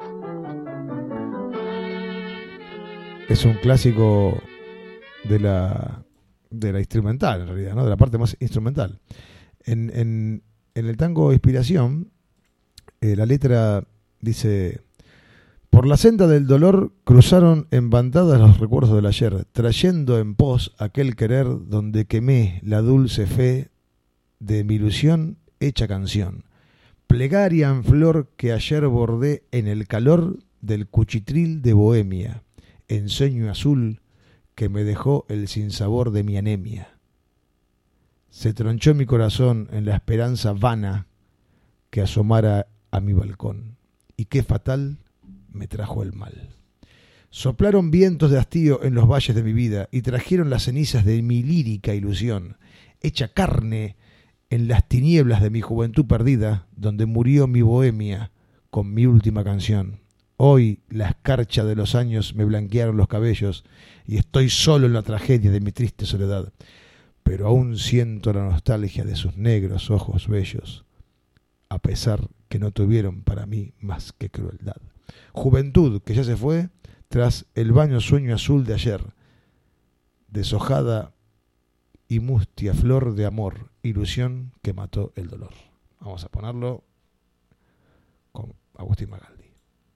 es un clásico de la de la instrumental, en realidad, ¿no? De la parte más instrumental. En, en, en el tango Inspiración, eh, la letra dice: por la senda del dolor cruzaron en bandadas los recuerdos del ayer, trayendo en pos aquel querer donde quemé la dulce fe de mi ilusión hecha canción, plegaria en flor que ayer bordé en el calor del cuchitril de Bohemia, ensueño azul que me dejó el sinsabor de mi anemia. Se tronchó mi corazón en la esperanza vana que asomara a mi balcón, y qué fatal me trajo el mal. Soplaron vientos de hastío en los valles de mi vida y trajeron las cenizas de mi lírica ilusión, hecha carne en las tinieblas de mi juventud perdida, donde murió mi bohemia con mi última canción. Hoy la escarcha de los años me blanquearon los cabellos y estoy solo en la tragedia de mi triste soledad, pero aún siento la nostalgia de sus negros ojos bellos, a pesar que no tuvieron para mí más que crueldad. Juventud que ya se fue tras el baño sueño azul de ayer, deshojada y mustia flor de amor, ilusión que mató el dolor. Vamos a ponerlo con Agustín Magaldi.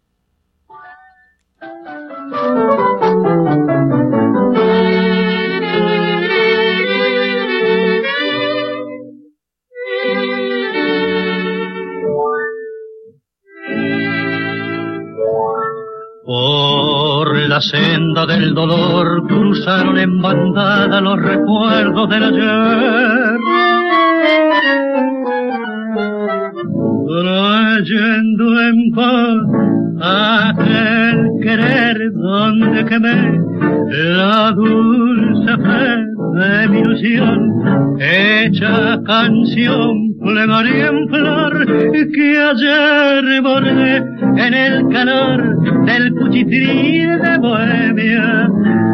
Por la senda del dolor cruzaron en bandada los recuerdos del ayer. querer donde quemé la dulce fe de mi ilusión, hecha canción, plegaria en flor que ayer bordé en el calor del cuchitril de Bohemia.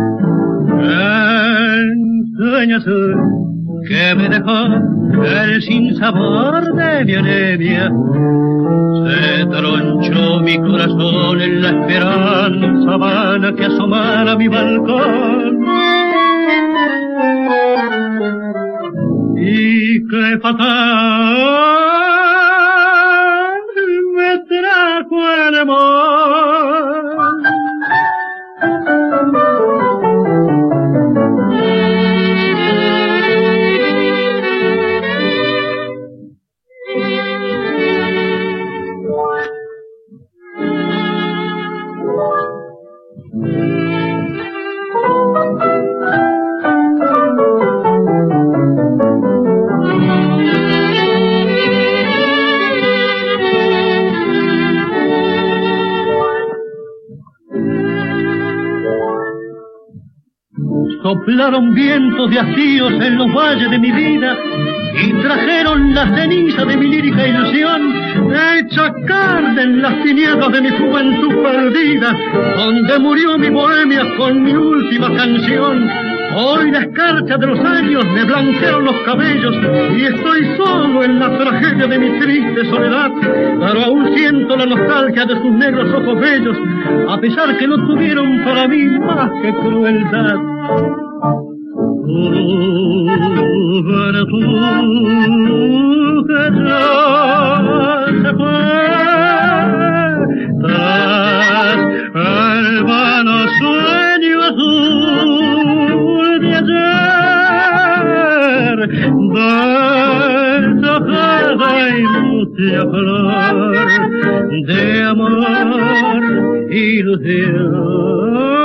Ensueño azul que me dejó el sinsabor de mi anemia. Se tronchó mi corazón en la esperanza vana que asomara a mi balcón. Y qué fatal me trajo el amor. Soplaron vientos de hastíos en los valles de mi vida y trajeron la ceniza de mi lírica ilusión, hecha carne en las tinieblas de mi juventud perdida, donde murió mi bohemia con mi última canción. Hoy la escarcha de los años me blanquearon los cabellos y estoy solo en la tragedia de mi triste soledad, pero aún siento la nostalgia de sus negros ojos bellos, a pesar que no tuvieron para mí más que crueldad. Oh, para tú que ya se fue tras el vano sueño azul de ayer, deshojada y mucha flor de amor, ilusión.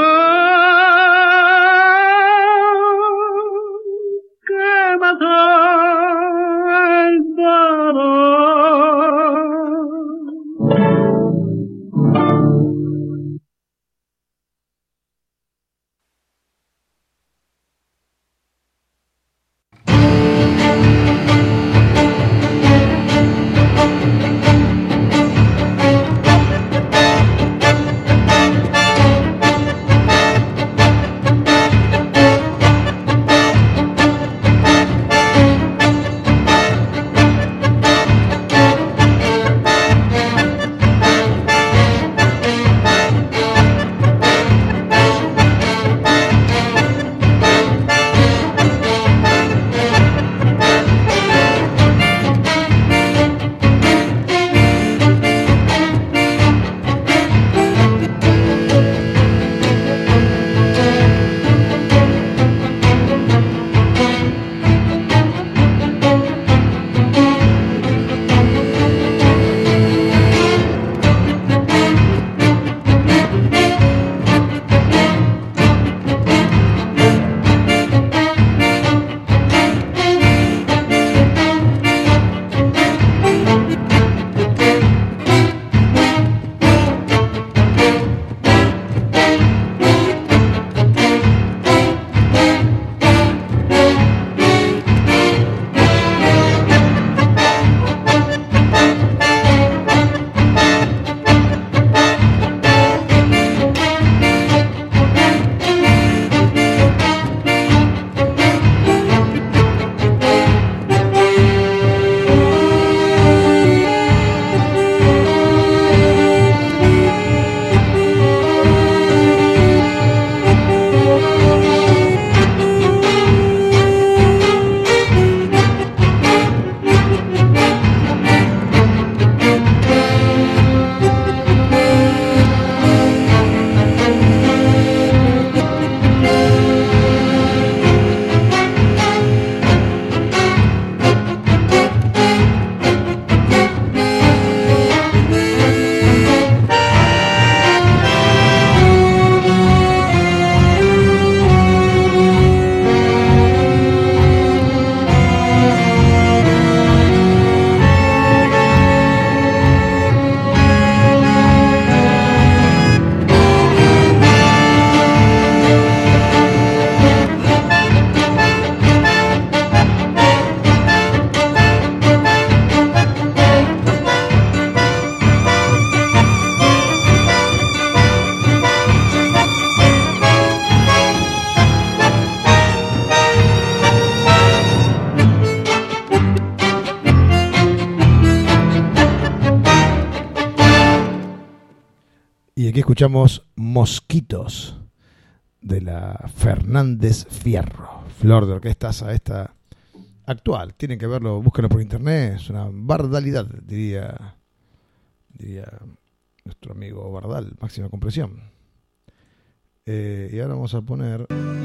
Y aquí escuchamos Mosquitos de la Fernández Fierro, flor de orquestaza esta actual. Tienen que verlo, búsquenlo por internet, es una bardalidad, diría, diría nuestro amigo Bardal, máxima compresión. Eh, y ahora vamos a poner...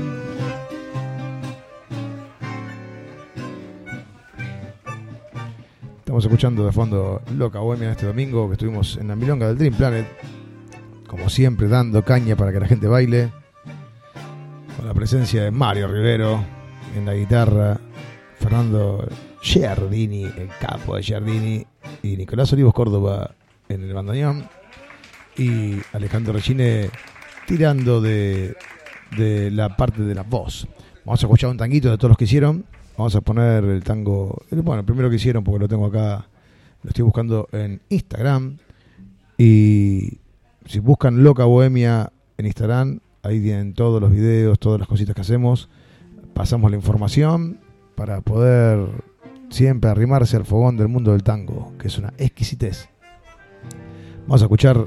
Estamos escuchando de fondo Loca Bohemia este domingo, que estuvimos en la milonga del Dream Planet, como siempre dando caña para que la gente baile, con la presencia de Mario Rivero en la guitarra, Fernando Giardini, el capo de Giardini, y Nicolás Olivos Córdoba en el bandoneón, y Alejandro Regine tirando de, de la parte de la voz. Vamos a escuchar un tanguito de todos los que hicieron. Vamos a poner el tango, bueno, el primero que hicieron, porque lo tengo acá, lo estoy buscando en Instagram, y si buscan Loca Bohemia en Instagram, ahí tienen todos los videos, todas las cositas que hacemos. Pasamos la información para poder siempre arrimarse al fogón del mundo del tango, que es una exquisitez. Vamos a escuchar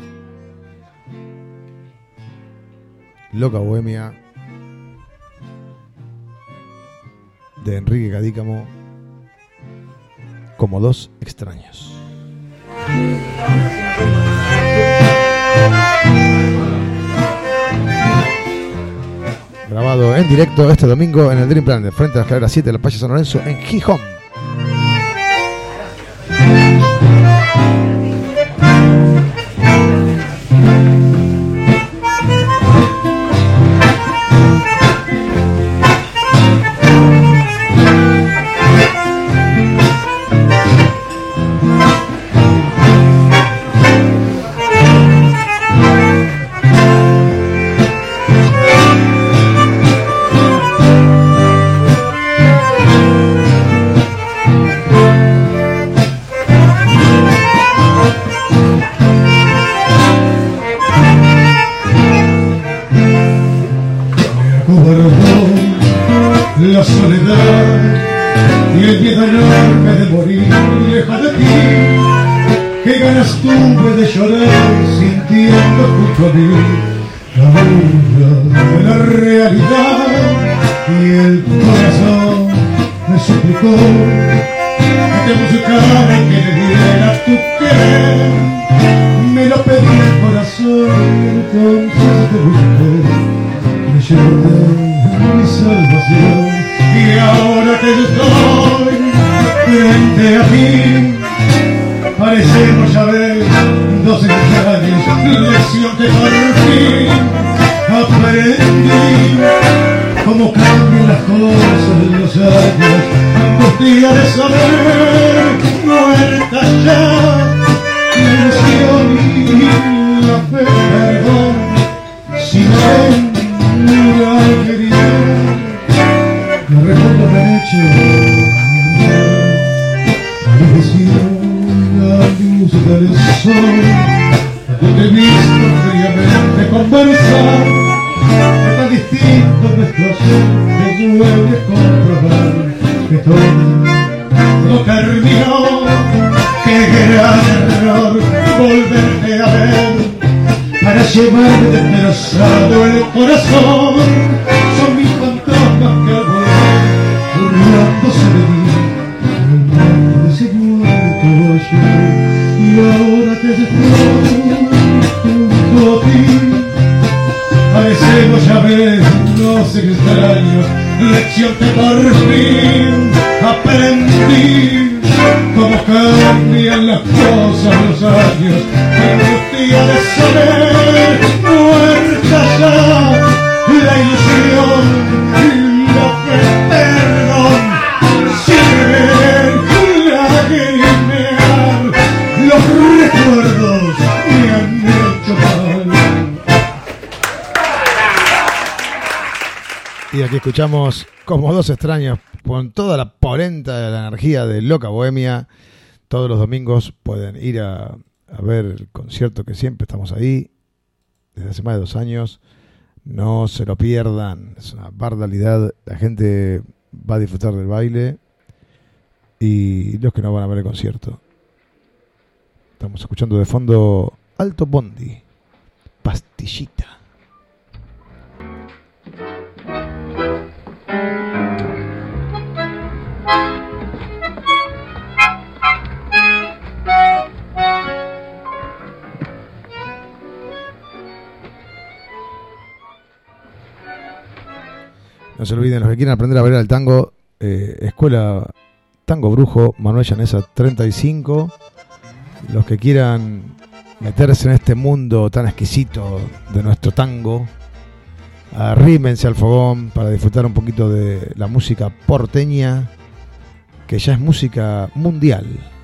Loca Bohemia de Enrique Cadícamo, como dos extraños. Grabado en directo este domingo en el Dream Planet, frente a la escalera siete de la Playa San Lorenzo, en Gijón.
La soledad y el miedo enorme de morir lejos de ti. Qué ganas tuve de llorar sintiendo junto a mí la burla de la realidad, y el corazón me suplicó que te buscara y que le diera tu querer. Me lo pedí el corazón y entonces te busqué, me llevé mi salvación. Y ahora que yo estoy frente a ti, parecemos saber dos extraños, lección que por fin aprendí. Cómo cambian las cosas en los años, angustia de saber, muerta ya, la ilusión y la fe, perdón, sin la quería. No recuerdo que han hecho parecía la música del sol, cuando te he visto fríamente conversar. Es tan distinto nuestro ser que duele comprobar que todo no terminó. Qué gran error volverte a ver para llevarme destrozado el corazón. Son mis fantasmas que al volver burlándose de mí, el mundo de ese muerto ayer. Y ahora que estoy junto a ti, parecemos ya ver los extraños, lección que por fin aprendí. Cómo cambian las cosas los años, angustia de saber, muerta ya la ilusión y la fe, perdón, sin lagrimear, los recuerdos me han hecho mal.
Y aquí escuchamos Como dos extraños, con toda la polenta de la energía de Loca Bohemia. Todos los domingos pueden ir a, a ver el concierto, que siempre estamos ahí, desde hace más de dos años. No se lo pierdan, es una bardalidad. La gente va a disfrutar del baile y los que no van a ver el concierto. Estamos escuchando de fondo Alto Bondi Castillita. No se olviden, los que quieran aprender a bailar el tango, eh, Escuela Tango Brujo, Manuel Llaneza treinta y cinco. Los que quieran meterse en este mundo tan exquisito de nuestro tango, arrímense al fogón para disfrutar un poquito de la música porteña, que ya es música mundial.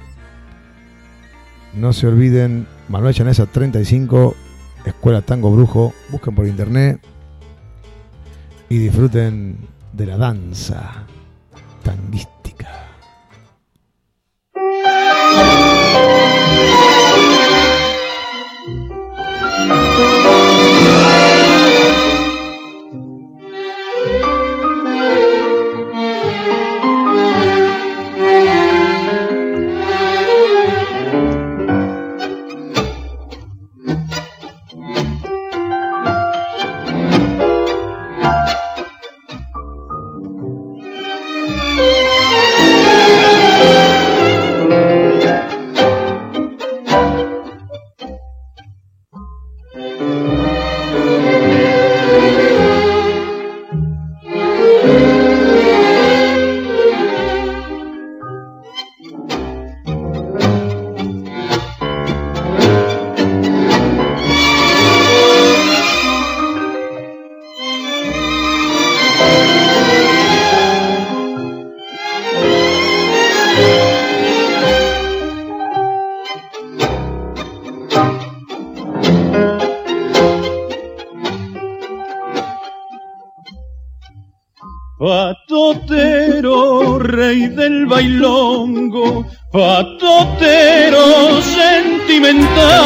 No se olviden, Manuel Llaneza treinta y cinco, Escuela Tango Brujo, busquen por internet y disfruten de la danza tanguística.
Patotero, rey del bailongo, patotero sentimental,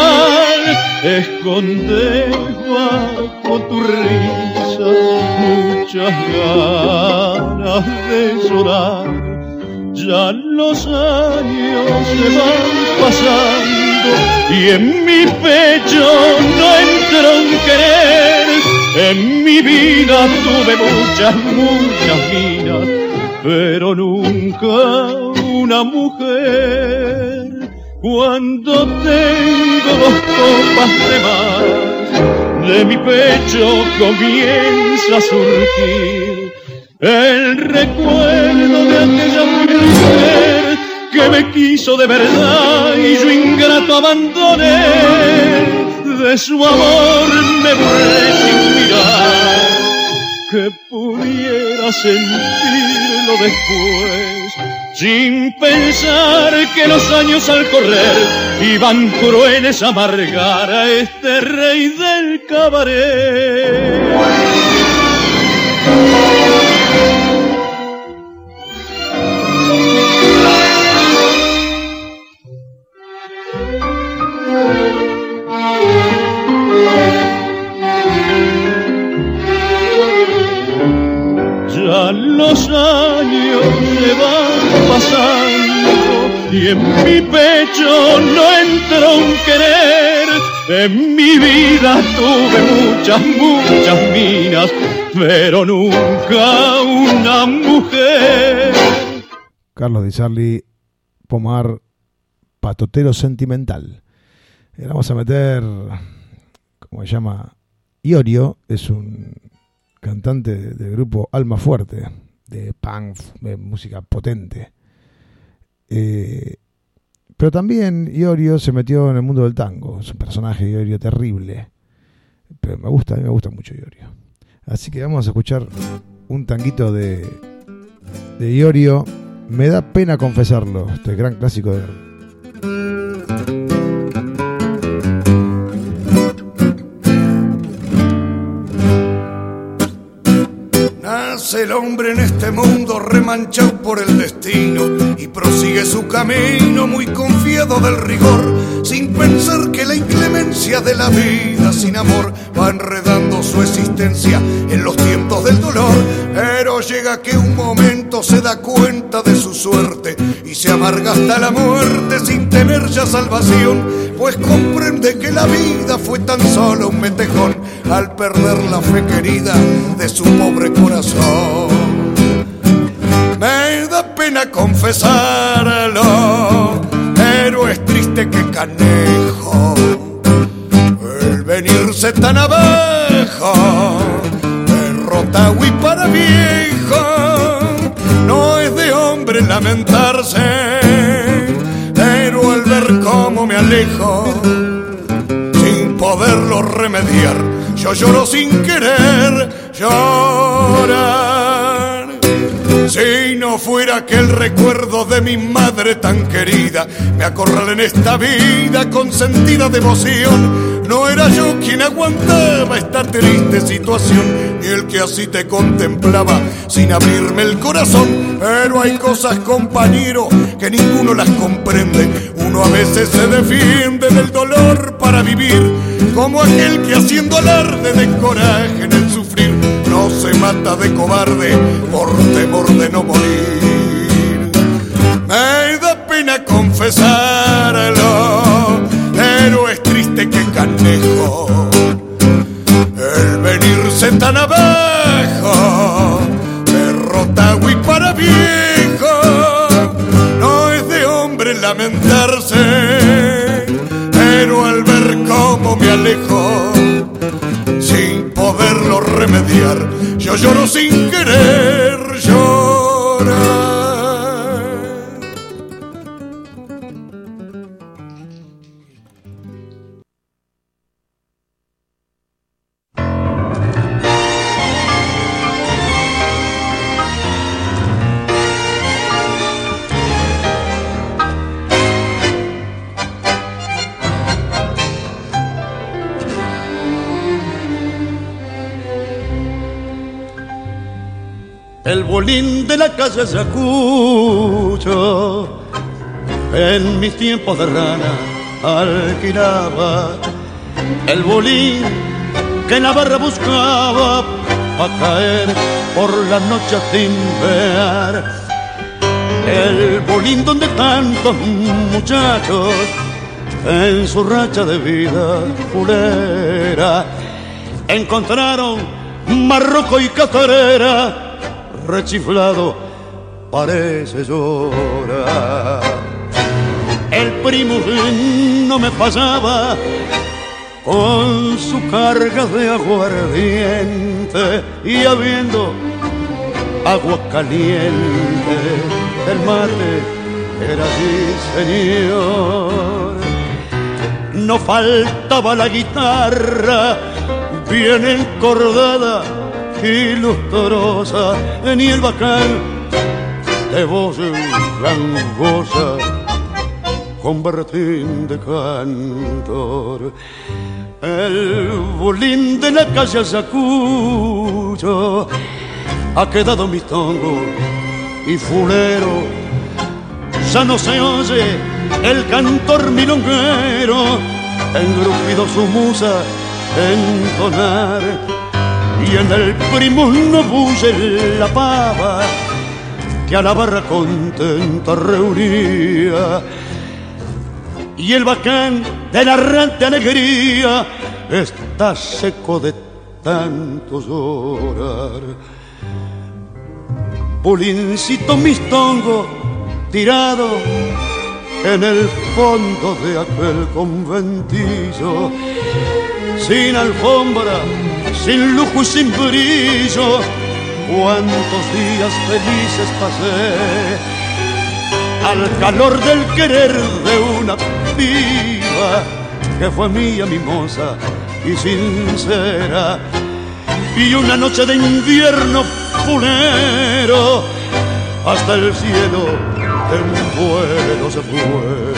esconde bajo tu risa muchas ganas de llorar. Ya los años se van pasando y en mi pecho no entró un querer. En mi vida tuve muchas, muchas minas, pero nunca una mujer. Cuando tengo dos copas de más, de mi pecho comienza a surgir el recuerdo de aquella mujer que me quiso de verdad y yo ingrato abandoné. De su amor me burlé sin mirar, que pudiera sentirlo después, sin pensar que los años al correr iban crueles a amargar a este rey del cabaret. Ya los años se van pasando y en mi pecho no entró un querer. En mi vida tuve muchas, muchas minas, pero nunca una mujer.
Carlos Di Sarli, Pomar, Patotero Sentimental. Y ahora vamos a meter, ¿cómo se llama? Iorio, es un cantante del grupo Alma Fuerte, de punk, de música potente. Eh, pero también Iorio se metió en el mundo del tango. Es un personaje, Iorio, terrible. Pero me gusta, a mí me gusta mucho Iorio. Así que vamos a escuchar un tanguito de, de Iorio. Me da pena confesarlo, este gran clásico de...
Nace el hombre en este mundo remanchado por el destino y prosigue su camino muy confiado del rigor, sin pensar que la inclemencia de la vida sin amor va enredando su existencia en los tiempos del dolor. Pero llega que un momento se da cuenta de su suerte y se amarga hasta la muerte sin tener ya salvación, pues comprende que la vida fue tan solo un metejón al perder la fe querida de su pobre corazón. Me da pena confesarlo, pero es triste que canejo el venirse tan abajo, derrotado y para viejo. No es de hombre lamentarse, pero al ver cómo me alejo sin poderlo remediar, yo lloro sin querer llorar. Si no fuera que el recuerdo de mi madre tan querida me acorrala en esta vida con sentida devoción, no era yo quien aguantaba esta triste situación, ni el que así te contemplaba sin abrirme el corazón. Pero hay cosas, compañero, que ninguno las comprende. Uno a veces se defiende del dolor para vivir, como aquel que haciendo alarde de coraje en el sufrir no se mata de cobarde por temor de no morir. Me da pena confesarlo, pero es triste que canejo el venirse tan abajo, derrotado y para viejo. No es de hombre lamentarse, pero al ver cómo me alejo sin poderlo remediar, yo lloro sin querer llorar.
El bolín de la calle Ayacucho en mis tiempos de rana alquilaba. El bolín que la barra buscaba a caer por la noche a timbear. El bolín donde tantos muchachos en su racha de vida fulera encontraron marroco y catarera. Rechiflado parece llorar. El primo no me pasaba con su carga de aguardiente, y habiendo agua caliente el mate era así, señor. No faltaba la guitarra bien encordada y lustrosa, ni el bacán de voz gangosa con berretín de cantor. El bolín de la calle Ayacucho ha quedado mistongo y fulero. Ya no se oye el cantor milonguero, engrupido su musa entonar. Y en el primo no bulle la pava que a la barra contenta reunía. Y el bacán de la errante alegría está seco de tanto llorar. Polincito mistongo tirado en el fondo de aquel conventillo, sin alfombra, sin lujo y sin brillo, cuántos días felices pasé al calor del querer de una piba que fue mía, mimosa y sincera. Y una noche de invierno fulero hasta el cielo en vuelo se fue.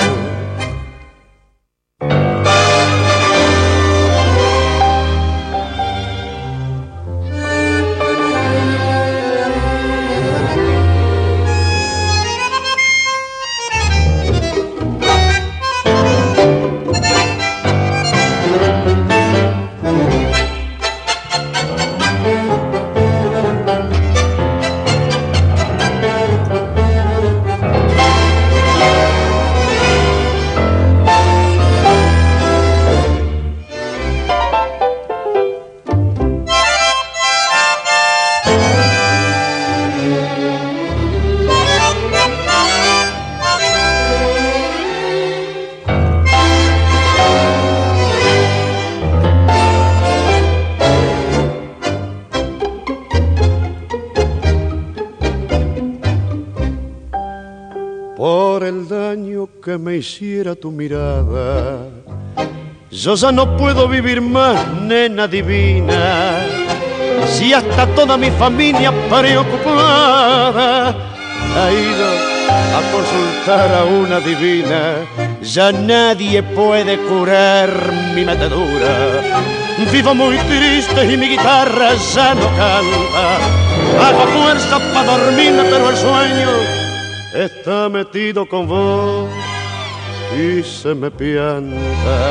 que me hiciera tu mirada. Yo ya no puedo vivir más, nena divina, si hasta toda mi familia preocupada ha ido a consultar a una divina. Ya nadie puede curar mi metedura. Vivo muy triste y mi guitarra ya no canta. Hago fuerza para dormirme, pero el sueño está metido con vos y se me pianta.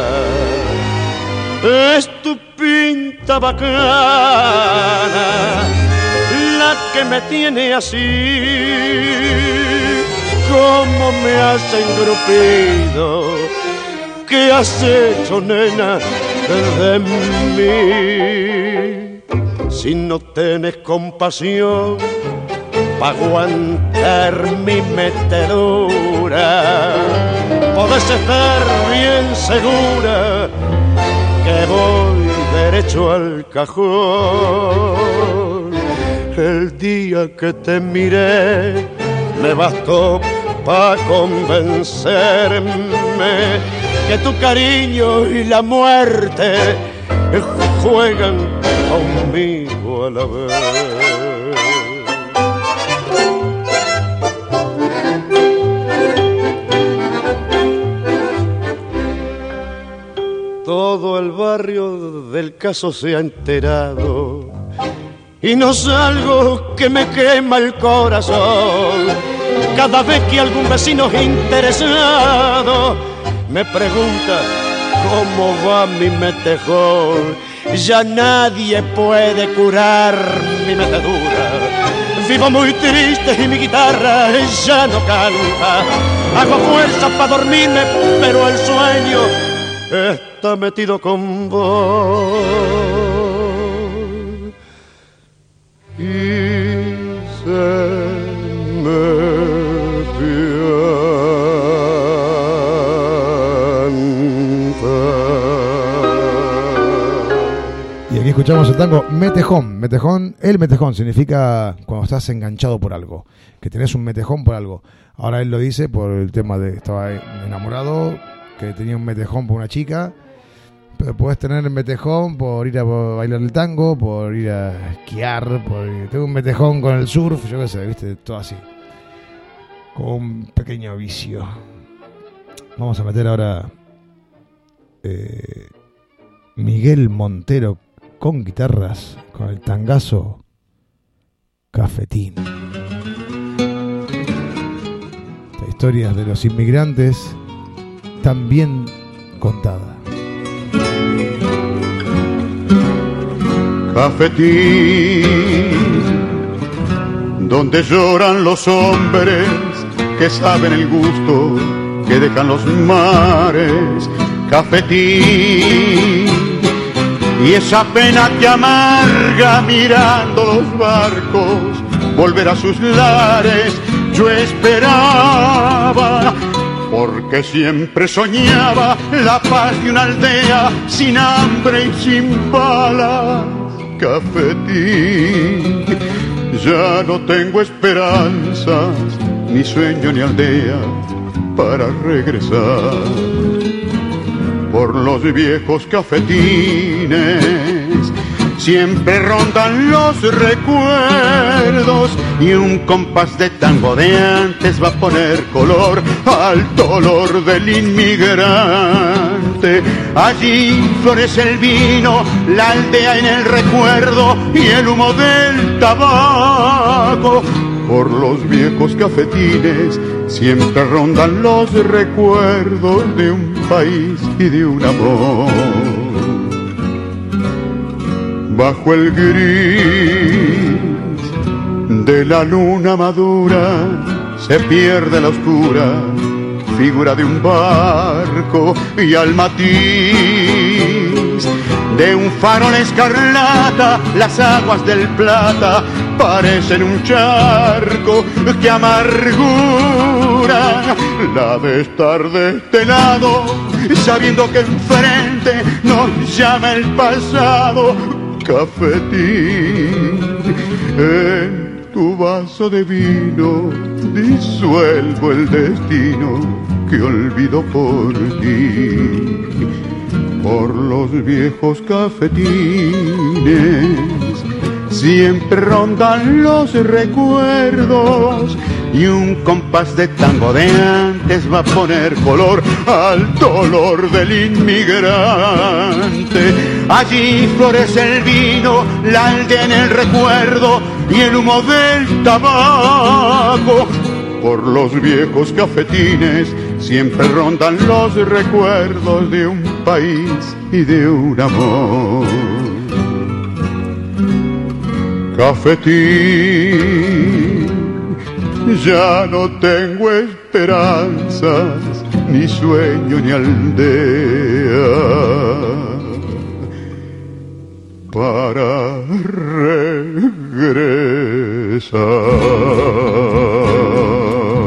Es tu pinta bacana la que me tiene así. Cómo me has engrupido, ¿qué has hecho, nena, de mí? Si no tenés compasión pa' aguantar mi metedura, podés estar bien segura que voy derecho al cajón. El día que te miré me bastó pa' convencerme que tu cariño y la muerte juegan conmigo a la vez. Todo el barrio del caso se ha enterado y no salgo que me quema el corazón. Cada vez que algún vecino interesado me pregunta cómo va mi metejón, ya nadie puede curar mi metedura. Vivo muy triste y mi guitarra ya no canta. Hago fuerza para dormirme, pero el sueño está metido con vos y se me
Y aquí escuchamos el tango Metejón. Metejón, el metejón significa cuando estás enganchado por algo, que tenés un metejón por algo. Ahora él lo dice por el tema de estaba enamorado, que tenía un metejón por una chica, pero puedes tener un metejón por ir a bailar el tango, por ir a esquiar, por ir, tengo un metejón con el surf, yo qué sé, viste, todo así, con un pequeño vicio. Vamos a meter ahora eh, Miguel Montero con guitarras, con el tangazo Cafetín. Esta historia de los inmigrantes tan bien contada.
Cafetín, donde lloran los hombres que saben el gusto que dejan los mares. Cafetín, y esa pena que amarga mirando los barcos volver a sus lares. Yo esperaba, porque siempre soñaba la paz de una aldea sin hambre y sin balas. Cafetín, ya no tengo esperanzas, ni sueño ni aldea para regresar. Por los viejos cafetines siempre rondan los recuerdos, y un compás de tango de antes va a poner color al dolor del inmigrante. Allí florece el vino, la aldea en el recuerdo y el humo del tabaco. Por los viejos cafetines siempre rondan los recuerdos de un país y de un amor. Bajo el gris de la luna madura se pierde la oscura figura de un barco, y al matiz de un farol escarlata las aguas del Plata parecen un charco. ¡Qué amargura la de estar de este lado, sabiendo que enfrente nos llama el pasado! Cafetín, en tu vaso de vino disuelvo el destino que olvido por ti. Por los viejos cafetines siempre rondan los recuerdos y un compás de tango de antes va a poner color al dolor del inmigrante. Allí florece el vino, la aldea en el recuerdo y el humo del tabaco. Por los viejos cafetines siempre rondan los recuerdos de un país y de un amor. Cafetín, ya no tengo esperanzas, ni sueño ni aldea para regresar.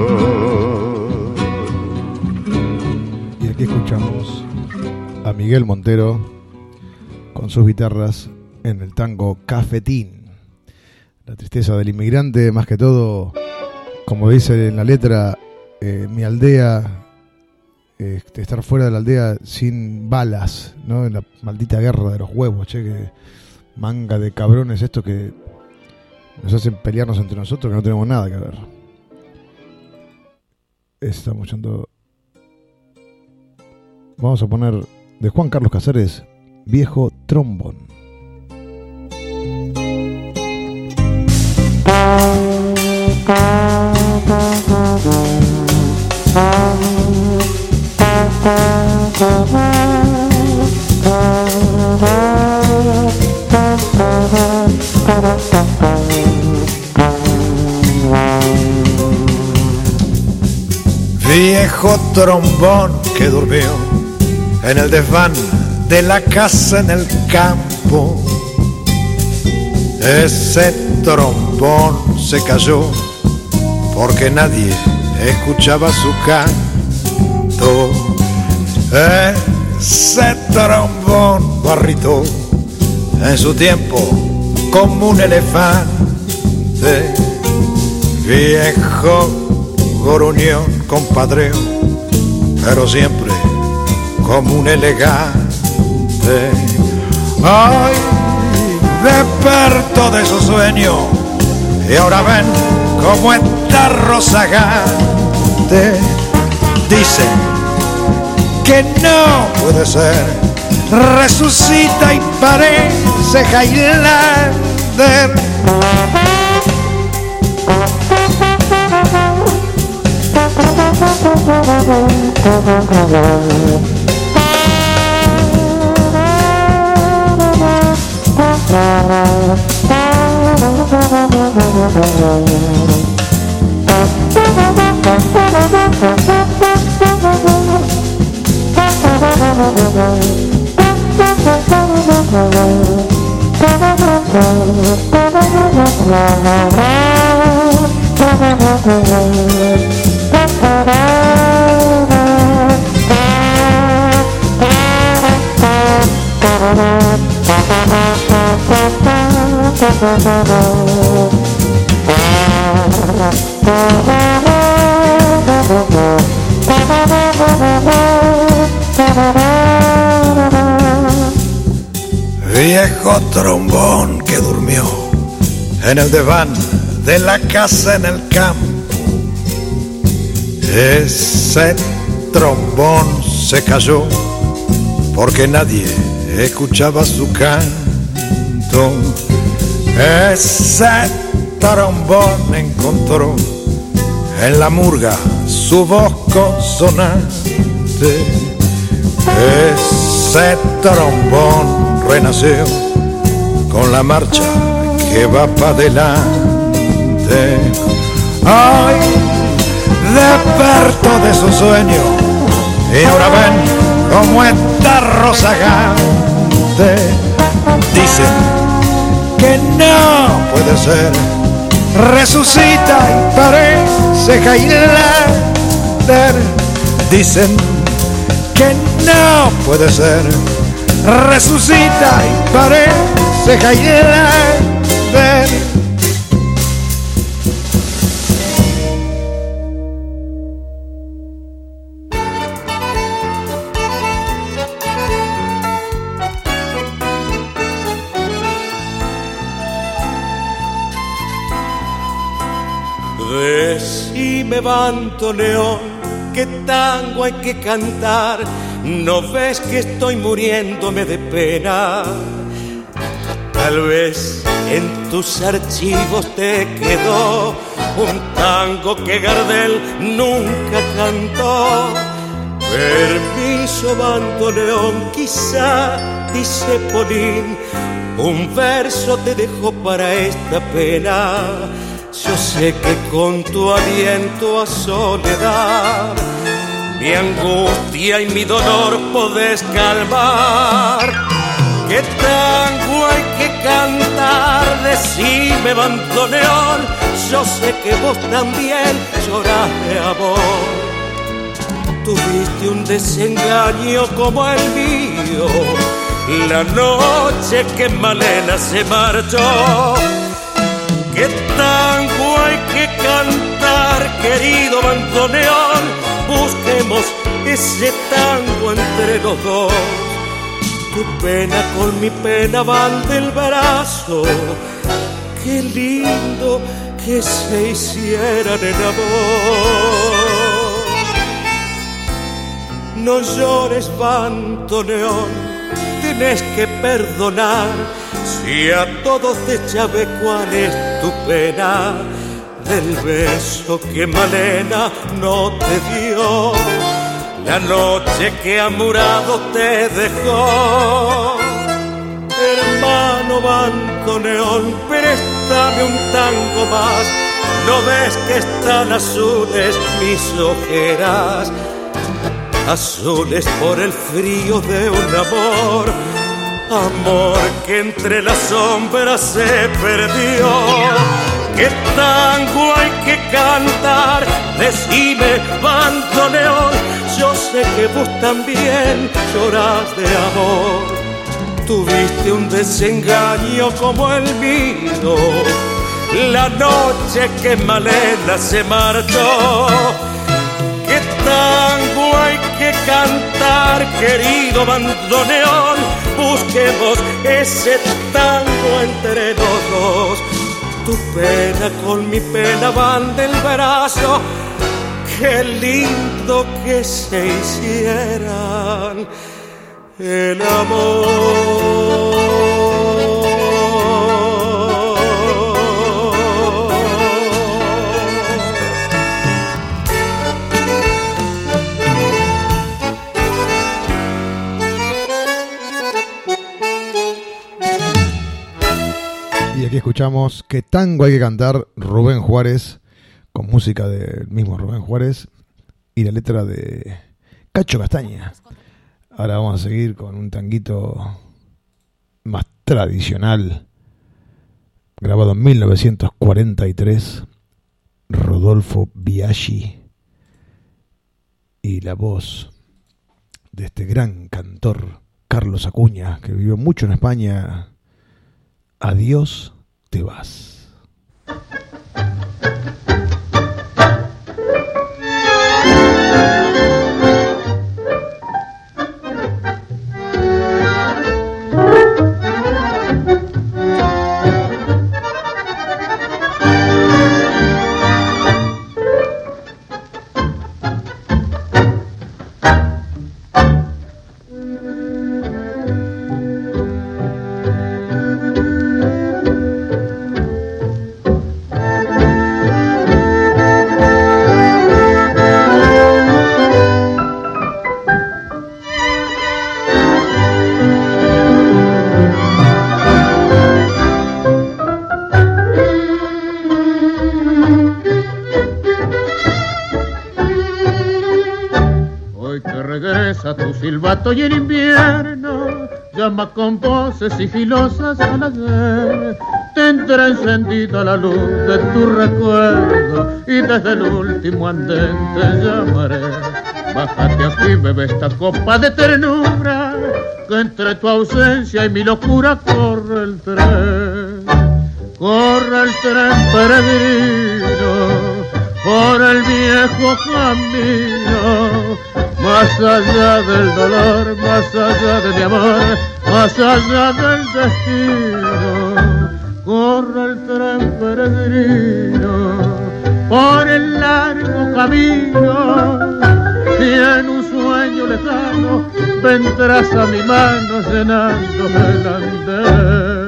Y aquí escuchamos a Miguel Montero con sus guitarras en el tango Cafetín. La tristeza del inmigrante, más que todo, como dice en la letra, eh, mi aldea, eh, estar fuera de la aldea sin balas, ¿no? En la maldita guerra de los huevos, che, que manga de cabrones esto que nos hacen pelearnos entre nosotros, que no tenemos nada que ver. Estamos yendo. Vamos a poner de Juan Carlos Casares, Viejo Trombón.
Viejo trombón que durmió en el desván de la casa en el campo. Ese trombón se cayó porque nadie escuchaba su canto. Ese trombón barritó en su tiempo como un elefante. Viejo gruñón, compadreo, pero siempre como un elegante. Ay, despertó de su sueño y ahora ven cómo está rozagante. Dicen que no puede ser, resucita y parece Highlander. Viejo trombón que durmió en el desván de la casa en el campo. Ese trombón se cayó porque nadie escuchaba su canto. Ese trombón encontró en la murga su voz consonante. Ese trombón renació con la marcha que va para adelante. Ay, despertó de su sueño y ahora ven cómo está rozagante. Dicen que no puede ser, resucita y parece Highlander. Dicen que no puede ser, resucita y parece Highlander.
Decime, bandoneón, qué tango hay que cantar. ¿No ves que estoy muriéndome de pena? Tal vez en tus archivos te quedó un tango que Gardel nunca cantó. Permiso, bandoneón, quizá, dice Polín, un verso te dejo para esta pena. Yo sé que con tu aliento a soledad mi angustia y mi dolor podés calmar. ¿Qué tango hay que cantar? Decime, bandoneón, yo sé que vos también llorás de amor. Tuviste un desengaño como el mío la noche que Malena se marchó. ¿Qué tango hay que cantar, querido bandoneón? Busquemos ese tango entre los dos. Tu pena con mi pena van del brazo. Qué lindo que se hicieran en amor. No llores, bandoneón, tenés que perdonar. Si a todos te sabe cuál es tu pena del beso que Malena no te dio, la noche que amurado te dejó. Hermano bandoneón, préstame un tango más. ¿No ves que están azules mis ojeras? Azules por el frío de un amor, amor que entre las sombras se perdió. ¿Qué tango hay que cantar? Decime, bandoneón, yo sé que vos también llorás de amor. Tuviste un desengaño como el mío la noche que Malena se marchó. ¿Qué tango hay que cantar, querido bandoneón? Busquemos ese tango entre los dos. Tu pena con mi pena van del brazo. Qué lindo que se hicieran el amor.
Y aquí escuchamos ¿Qué tango hay que cantar? Rubén Juárez, con música del mismo Rubén Juárez y la letra de Cacho Castaña. Ahora vamos a seguir con un tanguito más tradicional, grabado en mil novecientos cuarenta y tres, Rodolfo Biaggi, y la voz de este gran cantor Carlos Acuña, que vivió mucho en España. Adiós, te vas.
Silbato y el invierno llama con voces sigilosas al ayer. Tendrá encendida la luz de tu recuerdo y desde el último andén te llamaré. Bájate aquí, bebe esta copa de ternura, que entre tu ausencia y mi locura corre el tren. Corre el tren peregrino por el viejo camino, más allá del dolor, más allá de mi amor, más allá del destino. Corre el tren peregrino por el largo camino y en un sueño lejano vendrás a mi mano llenando el andén.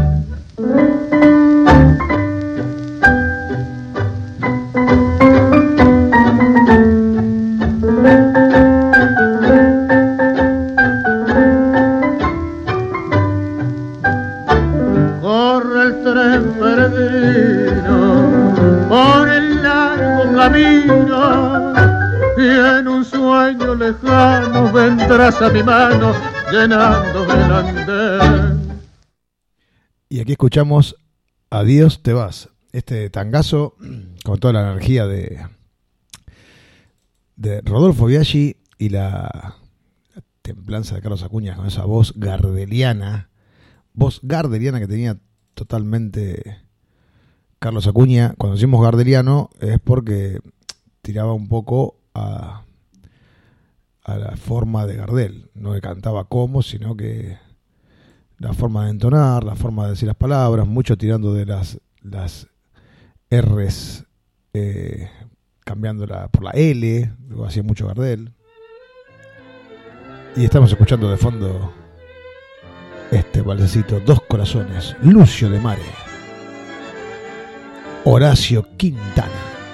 Corre el tren peregrino por el largo camino y en un sueño lejano vendrás a mi mano llenando el andén.
Y aquí escuchamos Adiós te vas, este tangazo con toda la energía de de Rodolfo Biaggi y la, la templanza de Carlos Acuña con esa voz gardeliana, voz gardeliana que tenía totalmente Carlos Acuña. Cuando decimos gardeliano es porque tiraba un poco a, a la forma de Gardel, no que cantaba como, sino que la forma de entonar, la forma de decir las palabras, mucho tirando de las las R's, eh, cambiándola por la L, lo hacía mucho Gardel. Y estamos escuchando de fondo este balsecito, Dos Corazones, Lucio de Mare, Horacio Quintana.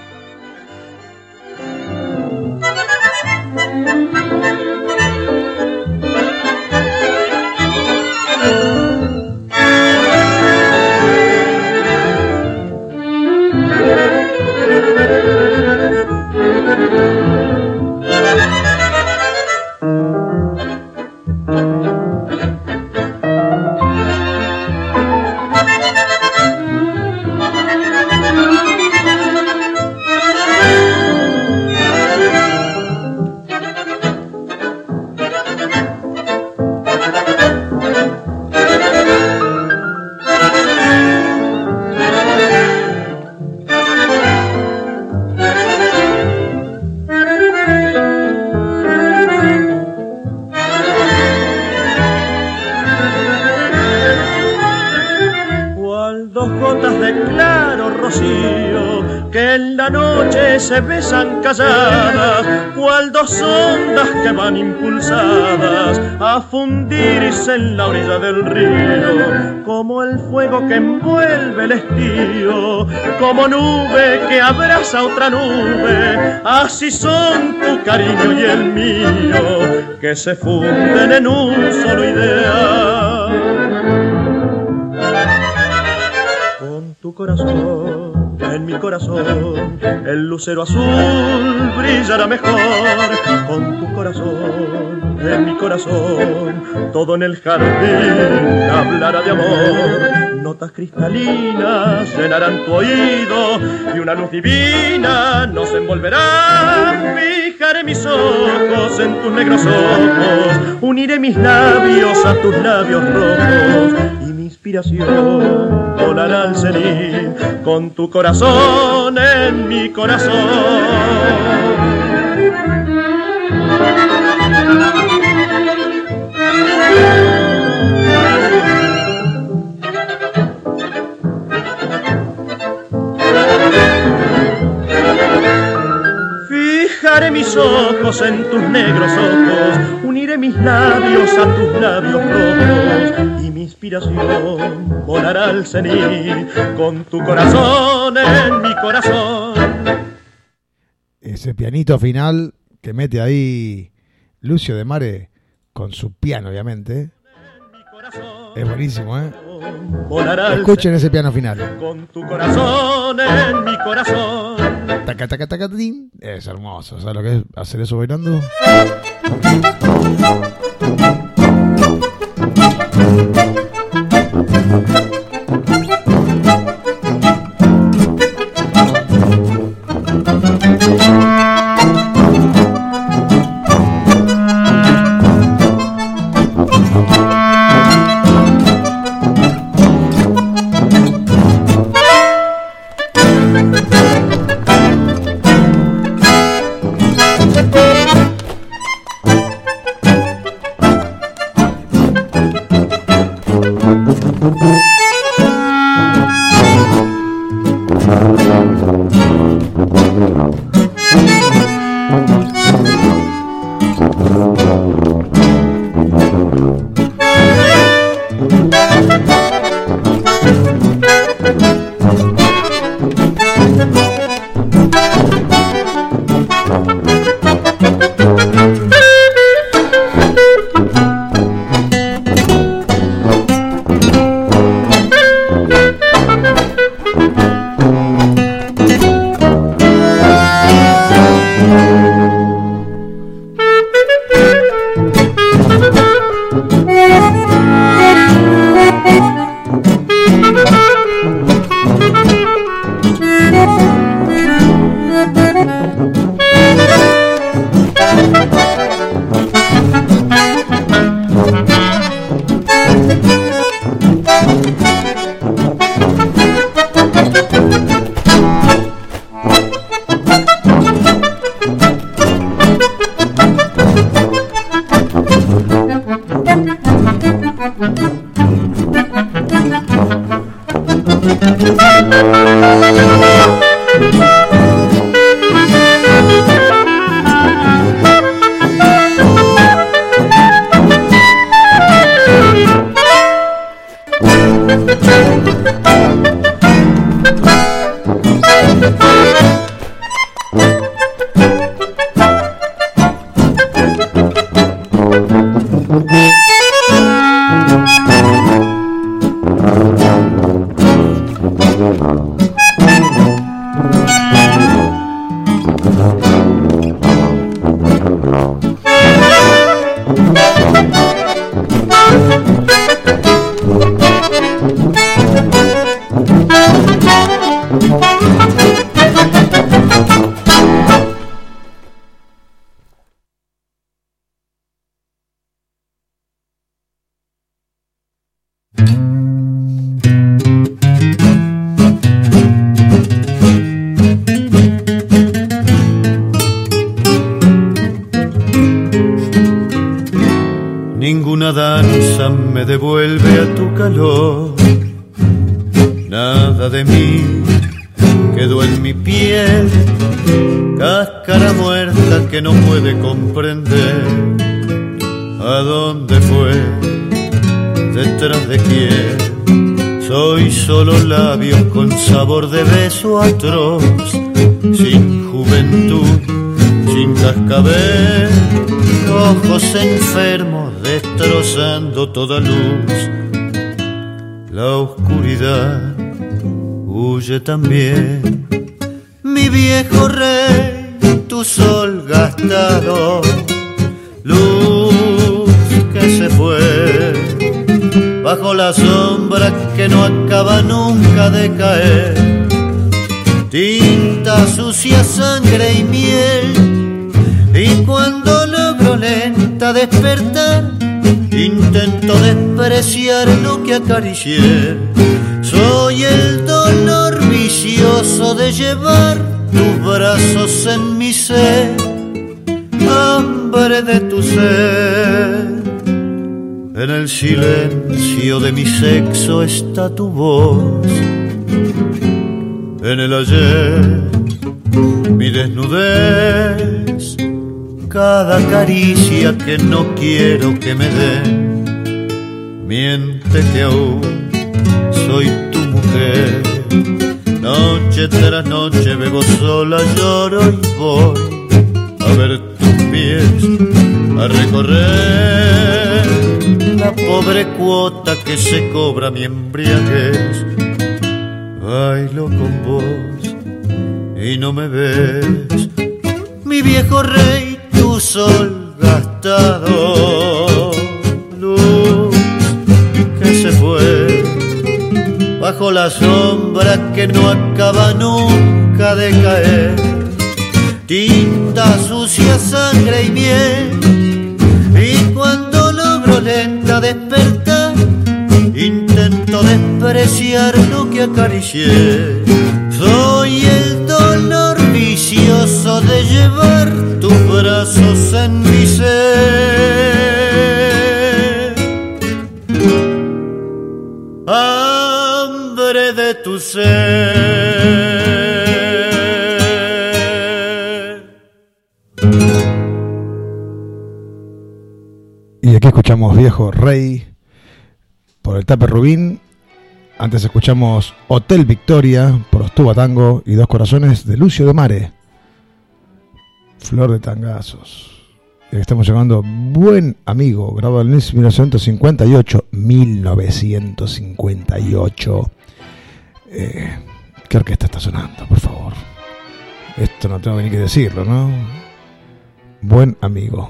Se besan calladas, cual dos ondas que van impulsadas a fundirse en la orilla del río, como el fuego que envuelve el estío, como nube que abraza otra nube, así son tu cariño y el mío, que se funden en un solo ideal. Con tu corazón en mi corazón, el lucero azul brillará mejor. Con tu corazón, en mi corazón, todo en el jardín hablará de amor. Notas cristalinas llenarán tu oído y una luz divina nos envolverá. Fijaré mis ojos en tus negros ojos, uniré mis labios a tus labios rojos y mi inspiración volará al cenit con tu corazón en mi corazón. Fijaré mis ojos en tus negros ojos, uniré mis labios a tus labios rojos y mi inspiración volará al cenit con tu corazón en mi corazón.
Ese pianito final que mete ahí Lucio de Mare con su piano, obviamente. Es buenísimo, ¿eh? Escuchen ese piano final.
Con tu corazón en mi corazón.
Taca, taca, taca, tin. Es hermoso. ¿Sabes lo que es hacer eso bailando?
Ninguna danza me devuelve a tu calor, nada de mí quedó en mi piel, cáscara muerta que no puede comprender a dónde fue, detrás de quién. Soy solo labios con sabor de beso atroz, sin juventud, sin cascabel, ojos enfermos destrozando toda luz. La oscuridad huye también. Mi viejo rey, tu sol gastado, luz que se fue bajo la sombra que no acaba nunca de caer. Tinta sucia, sangre y miel, y cuando logro lenta despertar, intento despreciar lo que acaricié. Soy el dolor vicioso de llevar tus brazos en mi sed, hambre de tu ser. En el silencio de mi sexo está tu voz, en el ayer mi desnudez, cada caricia que no quiero que me den. Miente que aún soy tu mujer, noche tras noche bebo sola, lloro y voy a ver tus pies, a recorrer la pobre cuota que se cobra mi embriaguez. Bailo con vos y no me ves, mi viejo rey, tu sol gastado, luz que se fue bajo la sombra que no acaba nunca de caer. Tinta sucia, sangre y miel, y cuando logro lenta despertar, intento despreciar lo que acaricié. Soy el dolor vicioso de llevar tus brazos en mi ser, hambre de tu ser.
Y aquí escuchamos Viejo Rey por el Tape Rubín Antes escuchamos Hotel Victoria por Ostuba Tango y Dos Corazones de Lucio de Mare. Flor de Tangazos. Estamos llamando Buen Amigo, grabado en mil novecientos cincuenta y ocho. mil novecientos cincuenta y ocho. Eh, ¿Qué orquesta está sonando, por favor? Esto no tengo ni que decirlo, ¿no? Buen Amigo.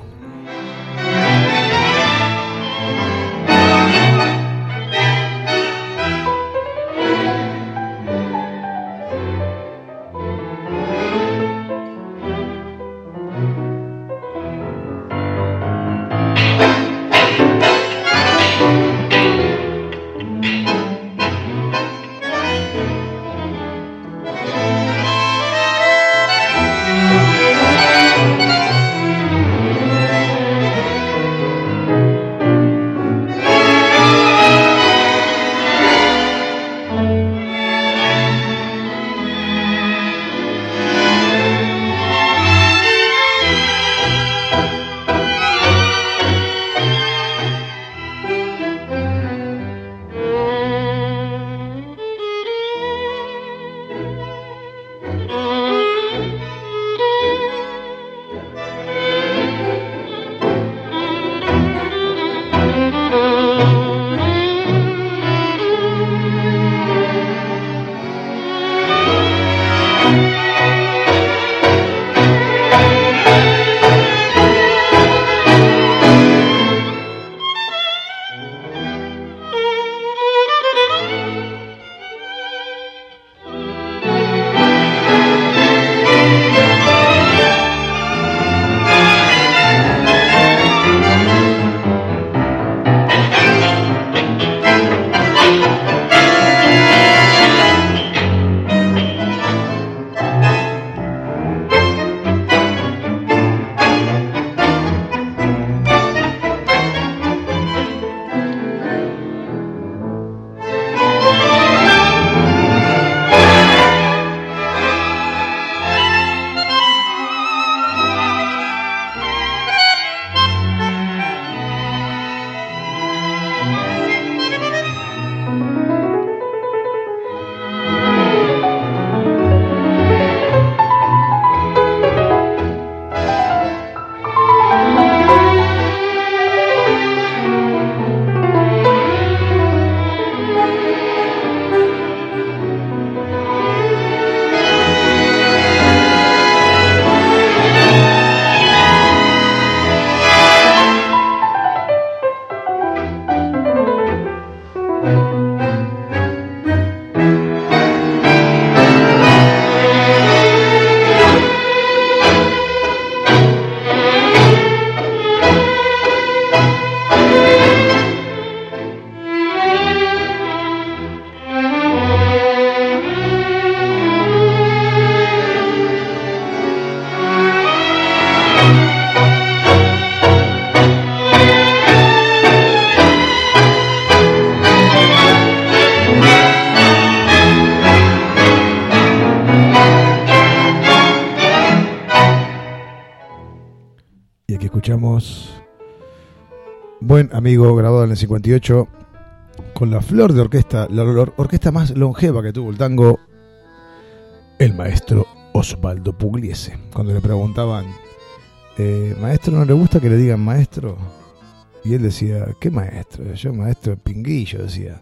Buen Amigo, grabado en el cincuenta y ocho, con la flor de orquesta, la orquesta más longeva que tuvo el tango, el maestro Osvaldo Pugliese. Cuando le preguntaban, eh, maestro, ¿no le gusta que le digan maestro? Y él decía, ¿qué maestro? Yo maestro Pinguillo, decía.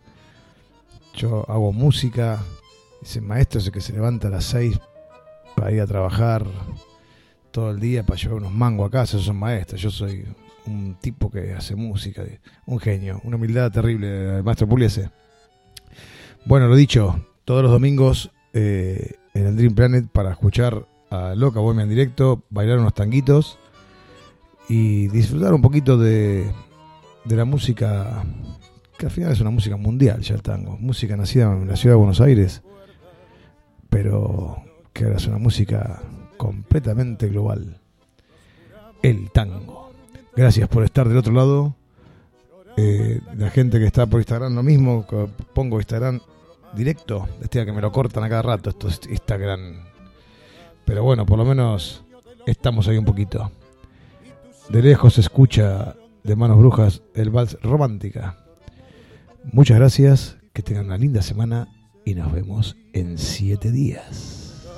Yo hago música. Ese maestro es el que se levanta a las seis para ir a trabajar todo el día, para llevar unos mangos a casa. Esos son maestros. Yo soy un tipo que hace música, un genio, una humildad terrible del maestro Pugliese. Bueno, lo dicho, todos los domingos eh, en el Dream Planet para escuchar a Loca Bohemia en directo, bailar unos tanguitos y disfrutar un poquito de, de la música, que al final es una música mundial ya el tango, música nacida en la ciudad de Buenos Aires, pero que ahora es una música completamente global, el tango. Gracias por estar del otro lado. Eh, la gente que está por Instagram, lo mismo, pongo Instagram directo, este que me lo cortan a cada rato, esto es Instagram. Pero bueno, por lo menos estamos ahí un poquito. De lejos se escucha de Manos Brujas el vals Romántica. Muchas gracias, que tengan una linda semana y nos vemos en siete días.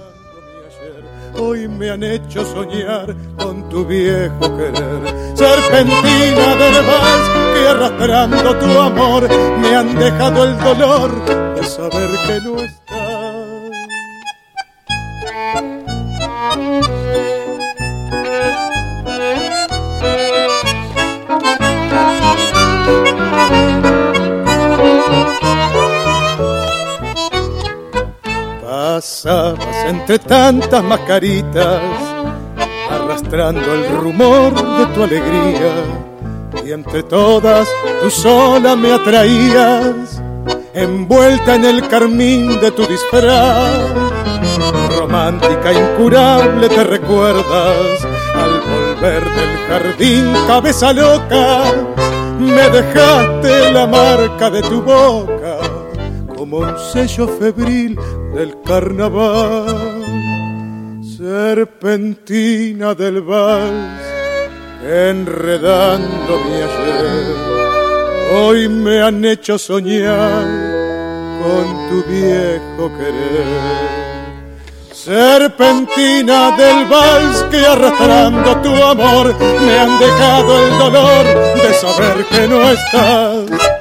Hoy me han hecho soñar con tu viejo querer, serpentina del vals que arrastrando tu amor me han dejado el dolor de saber que no estás. Pasabas entre tantas mascaritas, arrastrando el rumor de tu alegría, y entre todas tú sola me atraías, envuelta en el carmín de tu disfraz. Romántica, incurable te recuerdas, al volver del jardín, cabeza loca, me dejaste la marca de tu boca, como un sello febril del carnaval. Serpentina del vals, enredando mi ayer, hoy me han hecho soñar con tu viejo querer. Serpentina del vals que arrastrando tu amor me han dejado el dolor de saber que no estás.